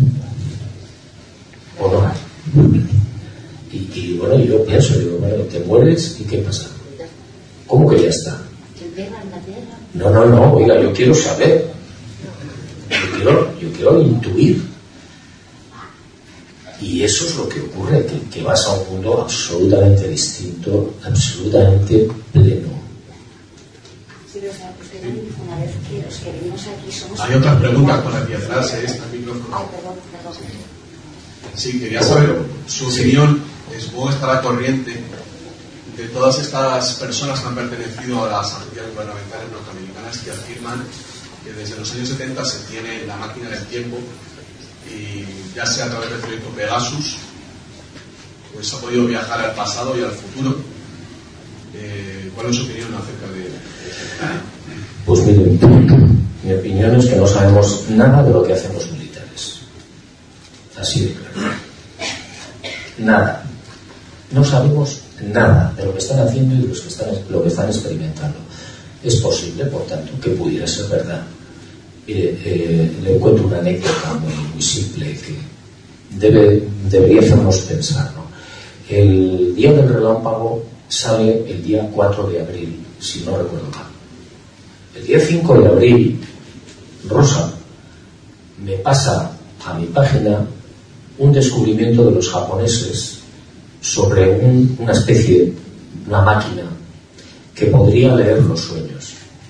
¿o no? Y, y bueno, yo pienso, digo, bueno, te mueres y ¿qué pasa? ¿Cómo que ya está? No, no, no, oiga, yo quiero saber, yo quiero, yo quiero intuir. Y eso es lo que ocurre, que, que vas a un mundo absolutamente distinto, absolutamente pleno. Hay otras preguntas por aquí atrás, ¿eh? Está el micrófono. Sí, quería saber su opinión. Esbo estará corriente de todas estas personas que han pertenecido a las agencias gubernamentales norteamericanas que afirman que desde los años setenta se tiene la máquina del tiempo y ya sea a través del proyecto Pegasus, pues ha podido viajar al pasado y al futuro. Eh, ¿Cuál es su opinión acerca de este tema? Pues miren, mi opinión es que no sabemos nada de lo que hacen los militares. Así de claro. Nada. No sabemos nada de lo que están haciendo y de lo que están, lo que están experimentando. Es posible, por tanto, que pudiera ser verdad. Mire, eh, le cuento una anécdota muy, muy simple que debe, debería hacernos pensar, ¿no? El día del relámpago sale el día cuatro de abril, si no recuerdo mal. El día cinco de abril, Rosa me pasa a mi página un descubrimiento de los japoneses sobre un, una especie, una máquina que podría leer los sueños.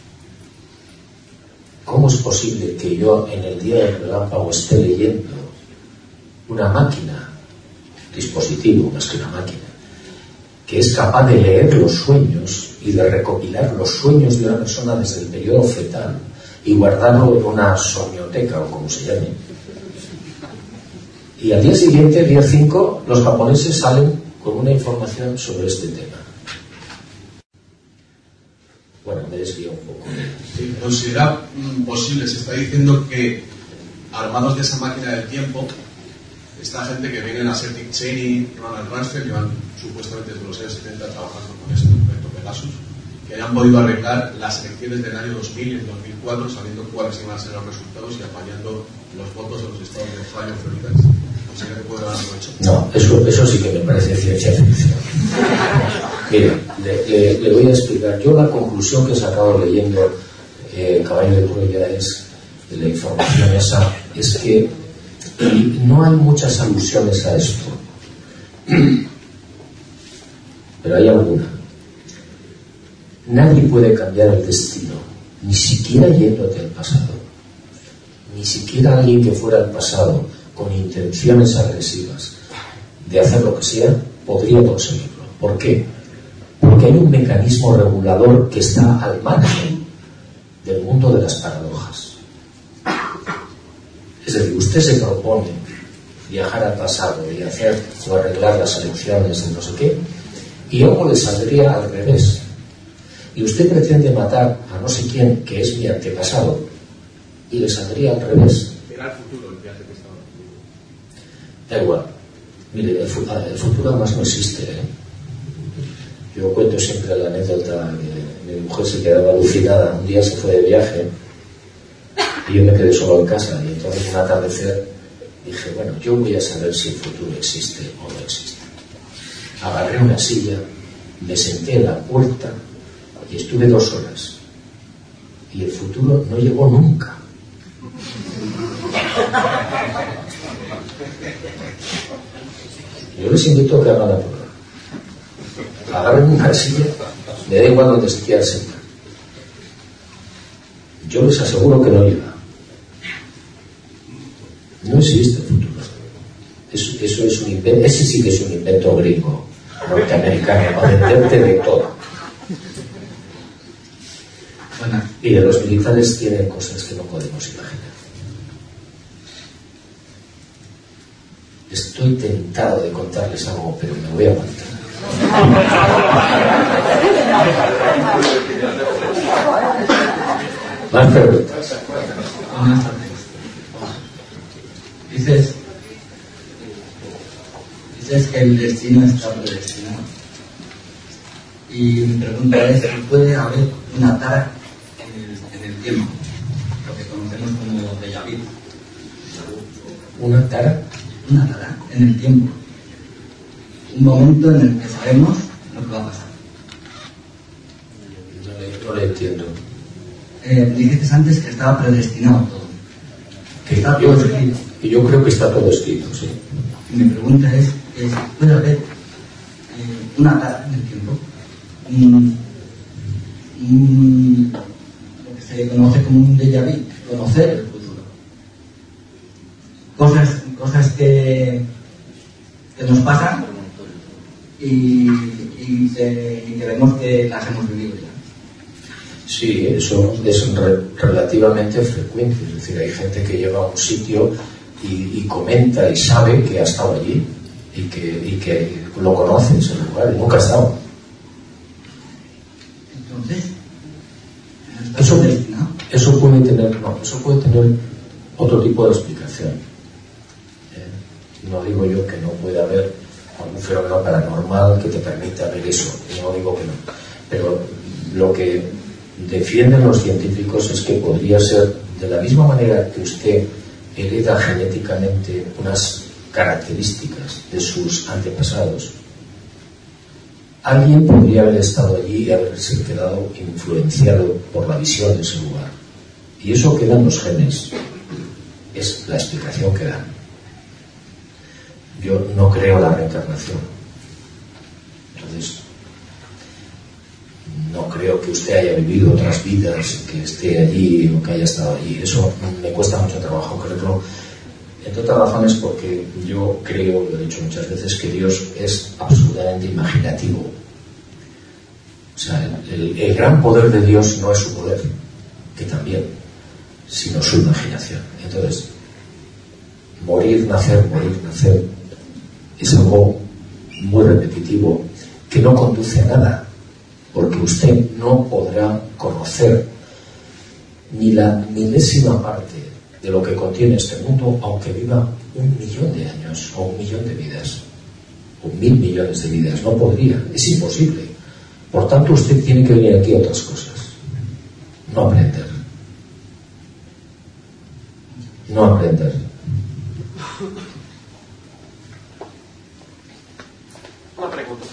¿Cómo es posible que yo en el día del relámpago esté leyendo una máquina, dispositivo más que una máquina, que es capaz de leer los sueños y de recopilar los sueños de una persona desde el periodo fetal y guardarlo en una somnioteca o como se llame? Y al día siguiente, el día cinco, los japoneses salen con una información sobre este tema. Bueno, me desvío un poco. Sí, ¿considera posible, se está diciendo que armados de esa máquina del tiempo, esta gente que vienen a ser Dick Cheney, Ronald Rumsfeld, llevan supuestamente desde los años setenta trabajando con esto, el proyecto Pegasus, que hayan podido arreglar las elecciones del año dos mil y el dos mil cuatro, sabiendo cuáles iban a ser los resultados y apañando los votos de los estados de Ohio y Florida? ¿Considera que puede haberlo hecho? No, eso, eso sí que me parece ciencia ficción. Mira, le, le, le voy a explicar. Yo la conclusión que he sacado leyendo eh, el caballo de Troya es de la información esa, es que no hay muchas alusiones a esto, pero hay alguna. Nadie puede cambiar el destino, ni siquiera yéndote al pasado, ni siquiera alguien que fuera al pasado con intenciones agresivas de hacer lo que sea, podría conseguirlo. ¿Por qué? Porque hay un mecanismo regulador que está al margen del mundo de las paradojas. Es decir, usted se propone viajar al pasado y hacer o arreglar las elecciones de no sé qué, y luego le saldría al revés. Y usted pretende matar a no sé quién, que es mi antepasado, y le saldría al revés. Era el futuro el viaje que estaba. Da igual. Mire, el, el futuro además no existe, ¿eh? Yo cuento siempre la anécdota que mi mujer se quedaba alucinada. Un día se fue de viaje y yo me quedé solo en casa, y entonces un atardecer dije, bueno, yo voy a saber si el futuro existe o no existe. Agarré una silla, me senté en la puerta y estuve dos horas, y el futuro no llegó nunca. Yo les invito a que hagan la prueba. Agarren una silla, me da igual donde se quieran sentar. Yo les aseguro que no llega. No existe el futuro. Eso, eso es un invento, ese sí que es un invento gringo, norteamericano, para venderte de todo. Bueno, y los militares tienen cosas que no podemos imaginar. Estoy tentado de contarles algo, pero me voy a aguantar. Más preguntas. Dices, dices que el destino está predestinado. Y mi pregunta es, ¿puede haber una tara en el, en el tiempo? Lo que conocemos como déjà vu. ¿Una tara? Una tara en el tiempo. Un momento en el que sabemos lo que va a pasar. No le, no le entiendo. Eh, dijiste antes que estaba predestinado todo. Que está yo, todo escrito. Y yo creo que está todo escrito, sí. Y mi pregunta es, es ¿puede haber eh, una tara en el tiempo? Un, un, lo que se conoce como un déjà vu, conocer el futuro. Cosas, cosas que, que nos pasan y, y, que, y que vemos que las hemos vivido ya. Sí, eso es re, relativamente frecuente. Es decir, hay gente que llega a un sitio y, y comenta y sabe que ha estado allí y que, y que lo conoce ese lugar y nunca ha estado. Entonces, eso, eso puede tener, no, eso puede tener otro tipo de explicación. Eh, no digo yo que no pueda haber algún fenómeno paranormal que te permita ver eso. No digo que no. Pero lo que defienden los científicos es que podría ser de la misma manera que usted hereda genéticamente unas características de sus antepasados. Alguien podría haber estado allí y haberse quedado influenciado por la visión de ese lugar. Y eso que dan los genes es la explicación que dan. Yo no creo la reencarnación. Entonces, no creo que usted haya vivido otras vidas, que esté allí o que haya estado allí. Eso me cuesta mucho trabajo creerlo. Entre otras razones porque yo creo, lo he dicho muchas veces, que Dios es absolutamente imaginativo. O sea, el, el gran poder de Dios no es su poder, que también, sino su imaginación. Entonces, morir, nacer, morir, nacer, es algo muy repetitivo que no conduce a nada, porque usted no podrá conocer ni la milésima parte de lo que contiene este mundo, aunque viva un millón de años, o un millón de vidas, o mil millones de vidas. No podría, es imposible. Por tanto, usted tiene que venir aquí a otras cosas, no aprender. No aprender. Una pregunta.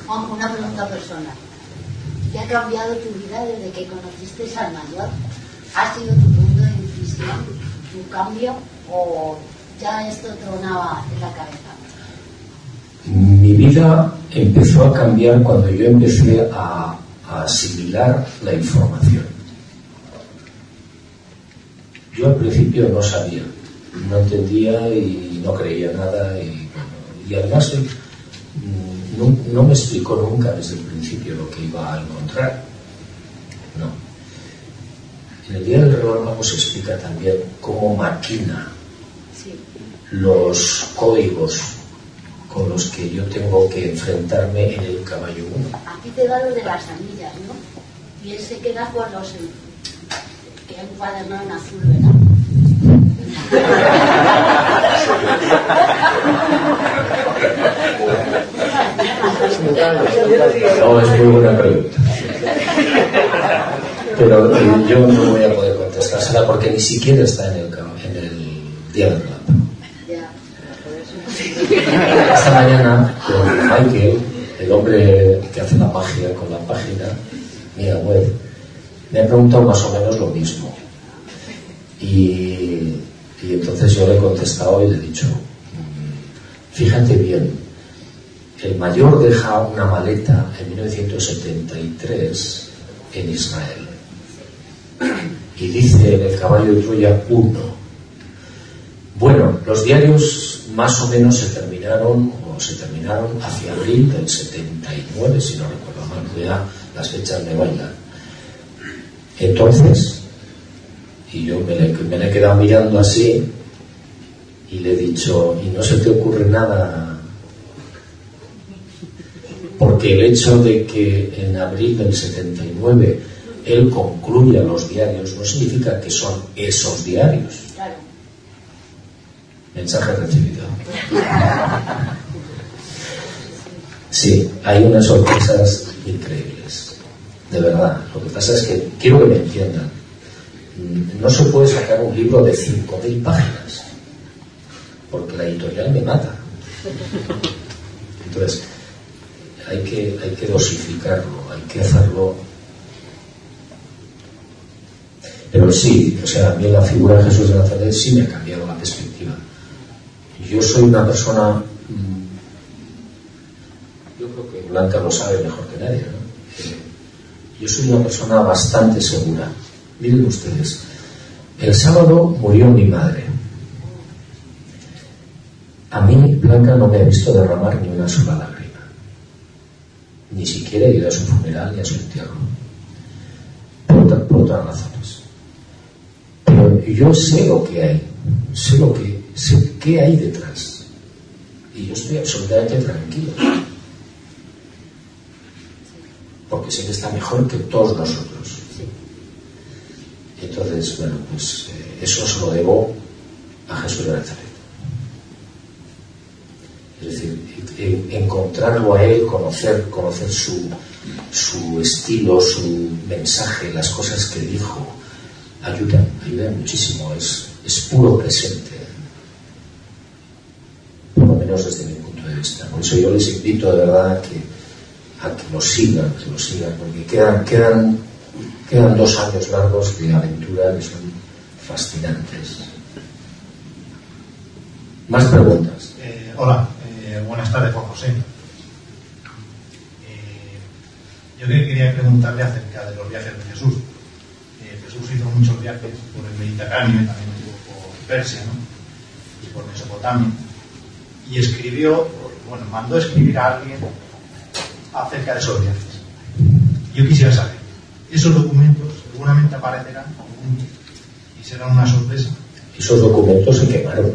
Juanjo, una pregunta personal. ¿Qué ha cambiado tu vida desde que conociste al mayor? ¿Ha sido tu punto de inflexión, tu cambio, o ya esto tronaba en la cabeza? Mi vida empezó a cambiar cuando yo empecé a, a asimilar la información. Yo al principio no sabía, no entendía y no creía nada, y, y además no, no me explicó nunca desde el principio lo que iba a encontrar. No. En el Día del Relámpago se explica también cómo maquina Sí. los códigos con los que yo tengo que enfrentarme en el caballo uno. Aquí te da lo de las anillas, ¿no? Y él se queda con los que hay un cuaderno en azul, ¿verdad? No, es muy buena pregunta. Pero eh, yo no voy a poder contestársela porque ni siquiera está en el, en el Día del Relámpago. Esta mañana con Michael, el hombre que hace la magia con la página mía web, me ha preguntado más o menos lo mismo. Y, y entonces yo le he contestado y le he dicho, fíjate bien, el mayor deja una maleta en mil novecientos setenta y tres en Israel. Y dice en el caballo de Troya uno. Bueno, los diarios más o menos se terminaron o se terminaron hacia abril del setenta y nueve, si no recuerdo mal, ya las fechas me bailan. Entonces, y yo me le, me le he quedado mirando así y le he dicho, ¿y no se te ocurre nada? Porque el hecho de que en abril del setenta y nueve él concluya los diarios no significa que son esos diarios. Claro. Mensaje recibido. Sí, hay unas sorpresas increíbles. De verdad. Lo que pasa es que quiero que me entiendan. No se puede sacar un libro de cinco mil páginas porque la editorial me mata. Entonces, hay que, hay que dosificarlo, hay que hacerlo. Pero sí, o sea, a mí la figura de Jesús de Nazaret sí me ha cambiado la perspectiva. Yo soy una persona, yo creo que Blanca lo sabe mejor que nadie, ¿no? Yo soy una persona bastante segura. Miren ustedes, el sábado murió mi madre. A mí Blanca no me ha visto derramar ni una sola lágrima, ni siquiera ir a su funeral ni a su entierro, por, por otras razones. Pero yo sé lo que hay, sé lo que sé qué hay detrás, y yo estoy absolutamente tranquilo porque sé que está mejor que todos nosotros. Entonces, bueno, pues eh, eso se lo debo a Jesús de Nazaret. Es decir, en, encontrarlo a él, conocer, conocer su, su estilo, su mensaje, las cosas que dijo, ayudan, ayudan muchísimo. Es, es puro presente, por lo menos desde mi punto de vista. Por eso yo les invito de verdad a que, a que lo sigan, que lo sigan, porque quedan, quedan, quedan dos años largos de aventura que son fascinantes. Más preguntas. Eh, hola. Eh, buenas tardes, Juan José. Eh, yo quería preguntarle acerca de los viajes de Jesús. Eh, Jesús hizo muchos viajes por el Mediterráneo y también por Persia, ¿no? Y por Mesopotamia. Y escribió, bueno, mandó escribir a alguien acerca de esos viajes. Yo quisiera saber, esos documentos seguramente aparecerán y serán una sorpresa. Esos documentos se quemaron.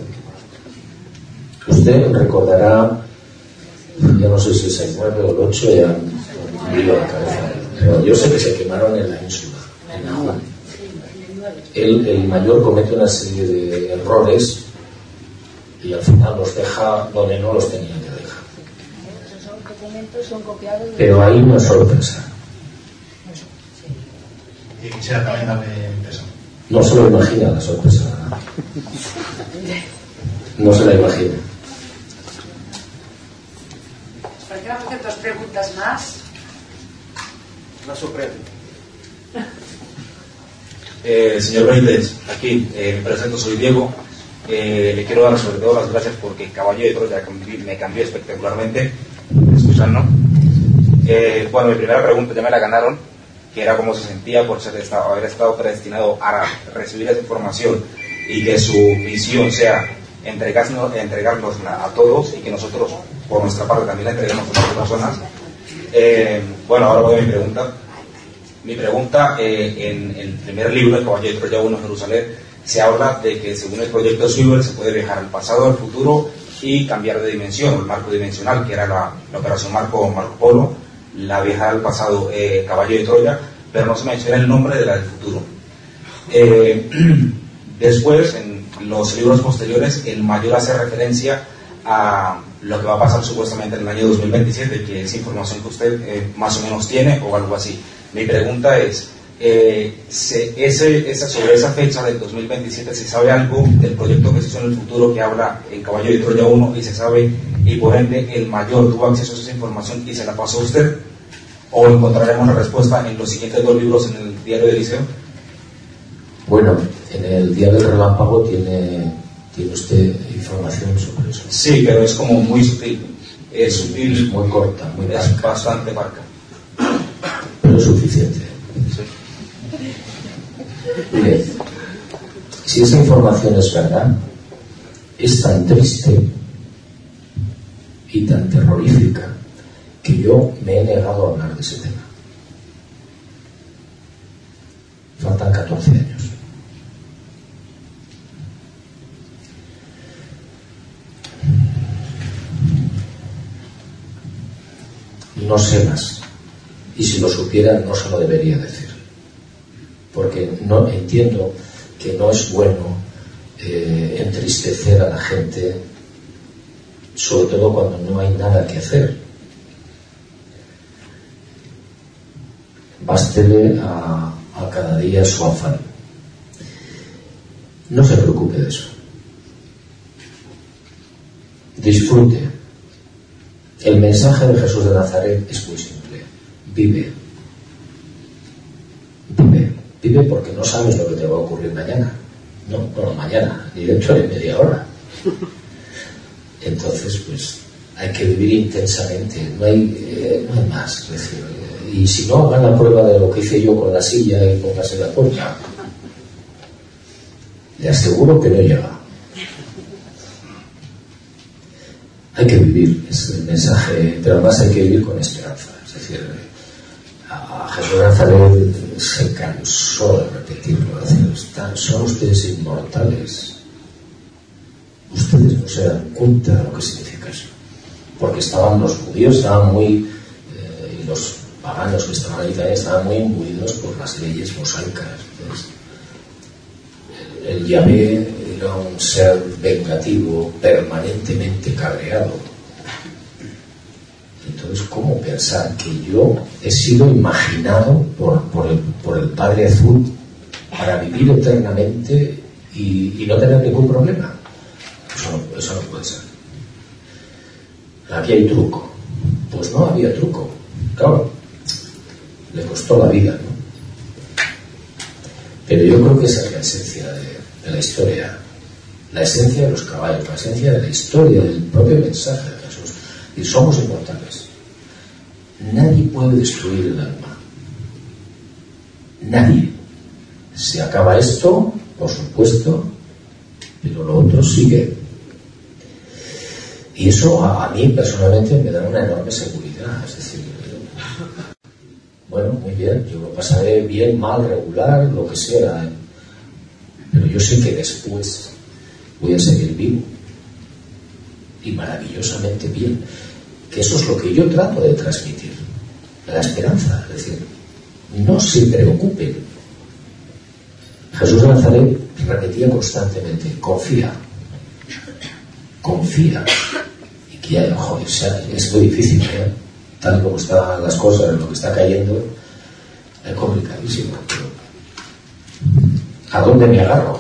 Usted recordará, ya no sé si es el nueve o el ocho, ya me dio la cabeza, pero yo sé que se quemaron en la ínsula, en Nahuatl. Él, el mayor, comete una serie de errores y al final los deja donde no los tenía que dejar. Esos documentos son copiados de... Pero hay una sorpresa. Y quisiera también darle peso. No se lo imagina la sorpresa. No se la imagina. queremos hacer dos preguntas más. La sorprende. Eh, señor Benítez, aquí eh, me presento, soy Diego. Eh, le quiero dar sobre todo las gracias porque Caballo de Troya me cambió espectacularmente. ¿Me escuchan, no? Eh, bueno, mi primera pregunta ya me la ganaron, que era cómo se sentía por ser estado, haber estado predestinado a recibir esa información y que su misión sea entregarnos, entregarnos a todos y que nosotros, por nuestra parte, también la entreguemos a otras personas. Eh, bueno, ahora voy a mi pregunta. Mi pregunta, eh, en el primer libro, El Caballo de Troya uno, Jerusalén, se habla de que según el proyecto Swivel se puede viajar al pasado, al futuro y cambiar de dimensión, el marco dimensional, que era la, la operación Marco, Marco Polo, la viajar al pasado, eh, Caballo de Troya, pero no se menciona el nombre de la del futuro. Eh, después, en los libros posteriores, el mayor hace referencia a lo que va a pasar supuestamente en el año dos mil veintisiete, que es información que usted eh, más o menos tiene o algo así. Mi pregunta es, eh, se, ese, esa, sobre esa fecha del dos mil veintisiete, ¿se sabe algo del proyecto que se hizo en el futuro que habla en Caballo de Troya uno y se sabe, y por ende el mayor tuvo acceso a esa información y se la pasó a usted? ¿O encontraremos la respuesta en los siguientes dos libros en el diario de Eliseo? Bueno, en el diario del Relámpago tiene, tiene usted información sobre eso. Sí, pero es como muy sutil. Es sutil, es muy corta, muy es básica. bastante marca. Pero es suficiente. Sí. Mire, si esa información es verdad, es tan triste y tan terrorífica que yo me he negado a hablar de ese tema. Faltan catorce años. No sé más. Y si lo supiera, no se lo debería decir. Porque no entiendo que no es bueno eh, entristecer a la gente, sobre todo cuando no hay nada que hacer. Bástele a, a cada día su afán. No se preocupe de eso. Disfrute. El mensaje de Jesús de Nazaret es muy simple. Vive. Vive. Vive porque no sabes lo que te va a ocurrir mañana. No, no, mañana, ni dentro de media hora. Entonces, pues, hay que vivir intensamente. No hay, eh, no hay más. Es decir, eh, y si no, hagan la prueba de lo que hice yo con la silla y póngase la puerta. Le aseguro que no llega. Hay que vivir, es el mensaje, pero además hay que vivir con esperanza. Es decir, a Jesús de Nazaret se cansó de repetirlo, de decir, están, son ustedes inmortales. Ustedes no se dan cuenta de lo que significa eso. Porque estaban los judíos, estaban muy, eh, y los paganos que estaban ahí también estaban muy imbuidos por las leyes mosaicas. Entonces, el, el Yahvé era un ser vengativo, permanentemente cabreado. Entonces, ¿cómo pensar que yo he sido imaginado por, por, el, por el Padre Azul para vivir eternamente y, y no tener ningún problema? Eso no, eso no puede ser. Aquí hay truco. Pues no había truco. Claro, le costó la vida, ¿no? Pero yo creo que esa es la esencia de, de la historia. La esencia de los caballos, la esencia de la historia, del propio mensaje de Jesús. Y somos inmortales. Nadie puede destruir el alma. Nadie. Se acaba esto, por supuesto, pero lo otro sigue. Y eso a, a mí personalmente me da una enorme seguridad. Es decir, bueno, muy bien, yo lo pasaré bien, mal, regular, lo que sea. Pero yo sé que después voy a seguir vivo y maravillosamente bien, que eso es lo que yo trato de transmitir, la esperanza. Es decir, no se preocupen. Jesús de Nazaret repetía constantemente, confía, confía. Y que ya, joder, o sea, es muy difícil, ¿eh? Tal como están las cosas, lo que está cayendo, es complicadísimo. Pero ¿a dónde me agarro?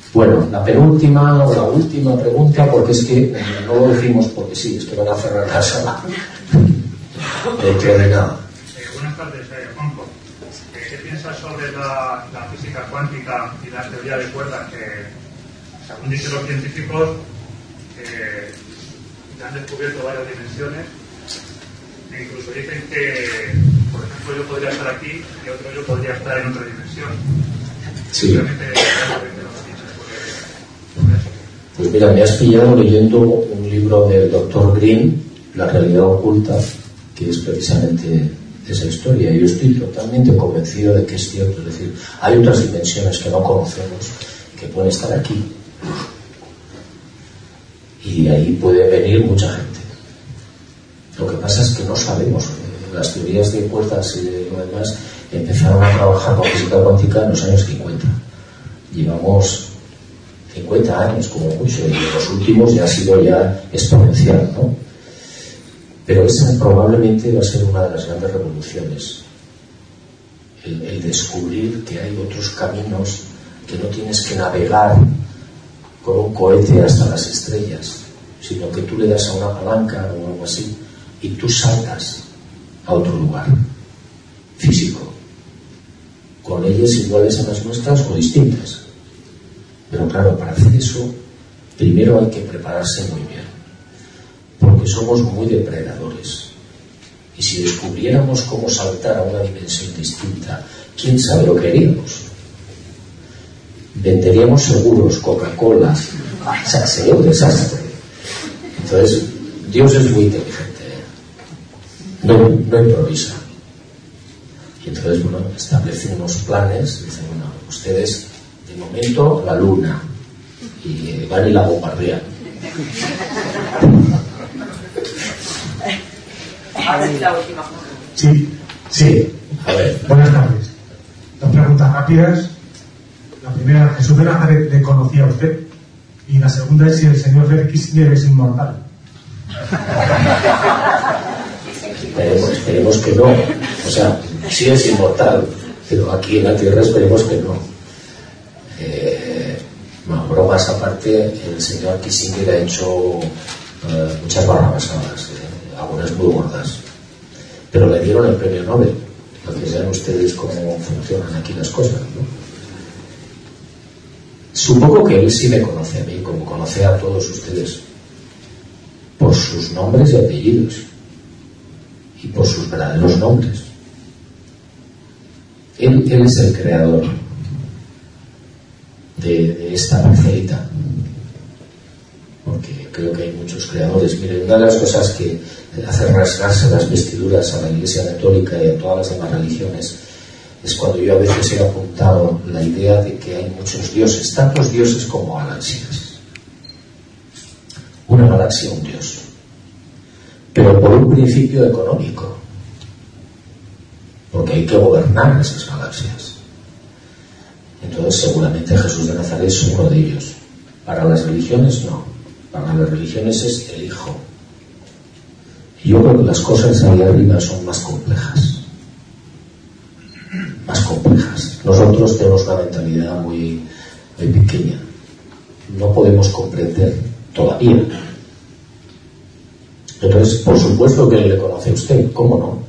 Bueno, la penúltima o la última pregunta, porque es que no lo decimos porque sí, es que van a cerrar la sala dentro de nada. Eh, buenas tardes, eh, Juanjo. Eh, ¿Qué piensas sobre la, la física cuántica y la teoría de cuerdas que, según dicen los científicos, eh, ya han descubierto varias dimensiones e incluso dicen que, por ejemplo, yo podría estar aquí y otro yo podría estar en otra dimensión? Sí. Realmente, Pues mira, me has pillado leyendo un libro del doctor Green, La realidad oculta, que es precisamente esa historia. Y yo estoy totalmente convencido de que es cierto. Es decir, hay otras dimensiones que no conocemos que pueden estar aquí. Y de ahí puede venir mucha gente. Lo que pasa es que no sabemos. Las teorías de cuerdas y de lo demás empezaron a trabajar con física cuántica en los años cincuenta. Llevamos cincuenta años como mucho, y los últimos ya ha sido ya exponencial, ¿no? Pero esa probablemente va a ser una de las grandes revoluciones, el, el descubrir que hay otros caminos, que no tienes que navegar con un cohete hasta las estrellas, sino que tú le das a una palanca o algo así y tú saltas a otro lugar físico, con leyes iguales a las nuestras o distintas. Pero claro, para hacer eso, primero hay que prepararse muy bien, porque somos muy depredadores. Y si descubriéramos cómo saltar a una dimensión distinta, ¿quién sabe lo que haríamos? Venderíamos seguros, Coca-Cola, o sea, sería un desastre. Entonces, Dios es muy inteligente, ¿eh? no, no improvisa. Y entonces, bueno, establece unos planes, dice, bueno, ustedes de momento la luna, y van y la bombardean. Sí, sí. A ver. Buenas tardes. Dos preguntas rápidas. La primera, ¿Jesús de Nazaret le conocía a usted? Y la segunda es si el señor Henry Kissinger es inmortal. Esperemos, esperemos que no. O sea, sí es inmortal, pero aquí en la Tierra esperemos que no. Eh, bueno, bromas aparte, el señor Kissinger ha hecho eh, muchas barrabasadas, eh, algunas muy gordas, pero le dieron el premio Nobel, para que vean ustedes cómo funcionan aquí las cosas, ¿no? Supongo que él sí me conoce a mí, como conoce a todos ustedes, por sus nombres y apellidos y por sus verdaderos nombres. Él, él es el creador de, de esta parcelita, porque creo que hay muchos creadores. Miren, una de las cosas que hace rasgarse las vestiduras a la Iglesia Católica y a todas las demás religiones es cuando yo a veces he apuntado la idea de que hay muchos dioses, tantos dioses como galaxias. Una galaxia, un dios, pero por un principio económico, porque hay que gobernar esas galaxias. Entonces seguramente Jesús de Nazaret es uno de ellos. Para las religiones no, para las religiones es el Hijo. Y yo creo que las cosas ahí arriba son más complejas, más complejas. Nosotros tenemos una mentalidad muy, muy pequeña, no podemos comprender todavía. Entonces, por supuesto que le conoce a usted, ¿cómo no?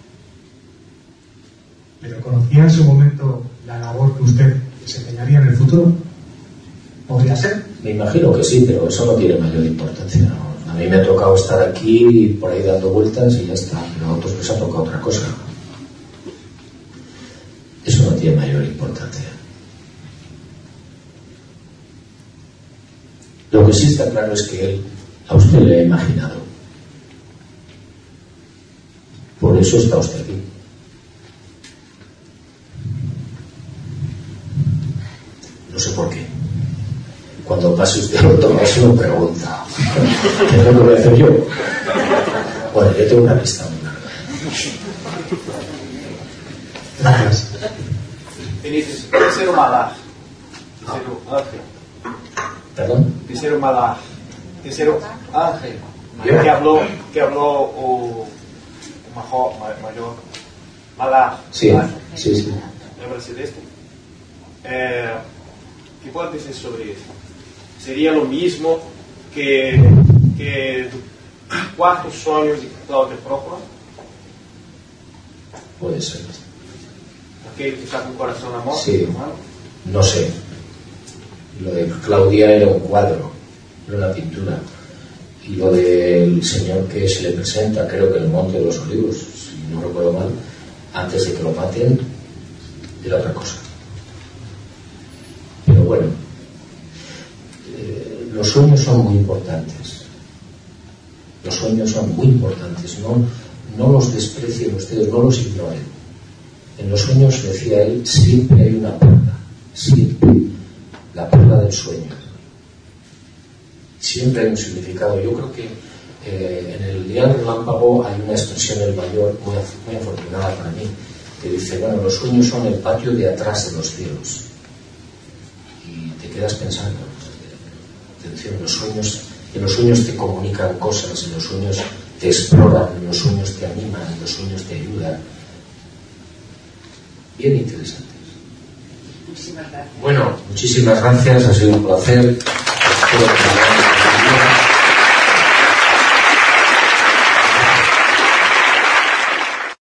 ¿Pero conocía en su momento la labor que usted desempeñaría en el futuro? ¿Podría ser? Me imagino que sí, pero eso no tiene mayor importancia, ¿no? A mí me ha tocado estar aquí por ahí dando vueltas y ya está, pero a otros les ha tocado otra cosa. Eso no tiene mayor importancia. Lo que sí está claro es que él a usted le ha imaginado. Por eso está usted aquí. No sé por qué. Cuando pase usted al otro lado se lo pregunta. ¿Qué es lo que voy a hacer yo? Bueno, yo tengo una lista muy larga. Gracias. Dices, terceiro malach, terceiro ángel. ¿Perdón? Terceiro malach, terceiro ángel. Yeah. Que habló, que habló o, o mayor, mayor malach. Sí, sí, sí. Lembra-se deste? É, ¿Qué puedes decir sobre eso? ¿Sería lo mismo que, que Cuatro Sueños de Claudia Próspera? Puede ser. Aquel que está con corazón amor. Sí, no sé. Lo de Claudia era un cuadro, era una pintura. Y lo del señor que se le presenta, creo que en el Monte de los Olivos, si no recuerdo mal, antes de que lo maten, era otra cosa. Pero bueno, eh, los sueños son muy importantes. Los sueños son muy importantes. No, no los desprecien ustedes, no los ignoren. En los sueños, decía él, siempre hay una perla. Siempre. La perla del sueño. Siempre hay un significado. Yo creo que eh, en el Día del Relámpago hay una expresión del mayor muy, muy afortunada para mí, que dice, bueno, los sueños son el patio de atrás de los cielos. Y te quedas pensando, atención, los sueños, en los sueños te comunican cosas, en los sueños te exploran, en los sueños te animan, en los sueños te ayudan. Bien interesantes. Muchísimas gracias. Bueno, muchísimas gracias, ha sido un placer. Espero que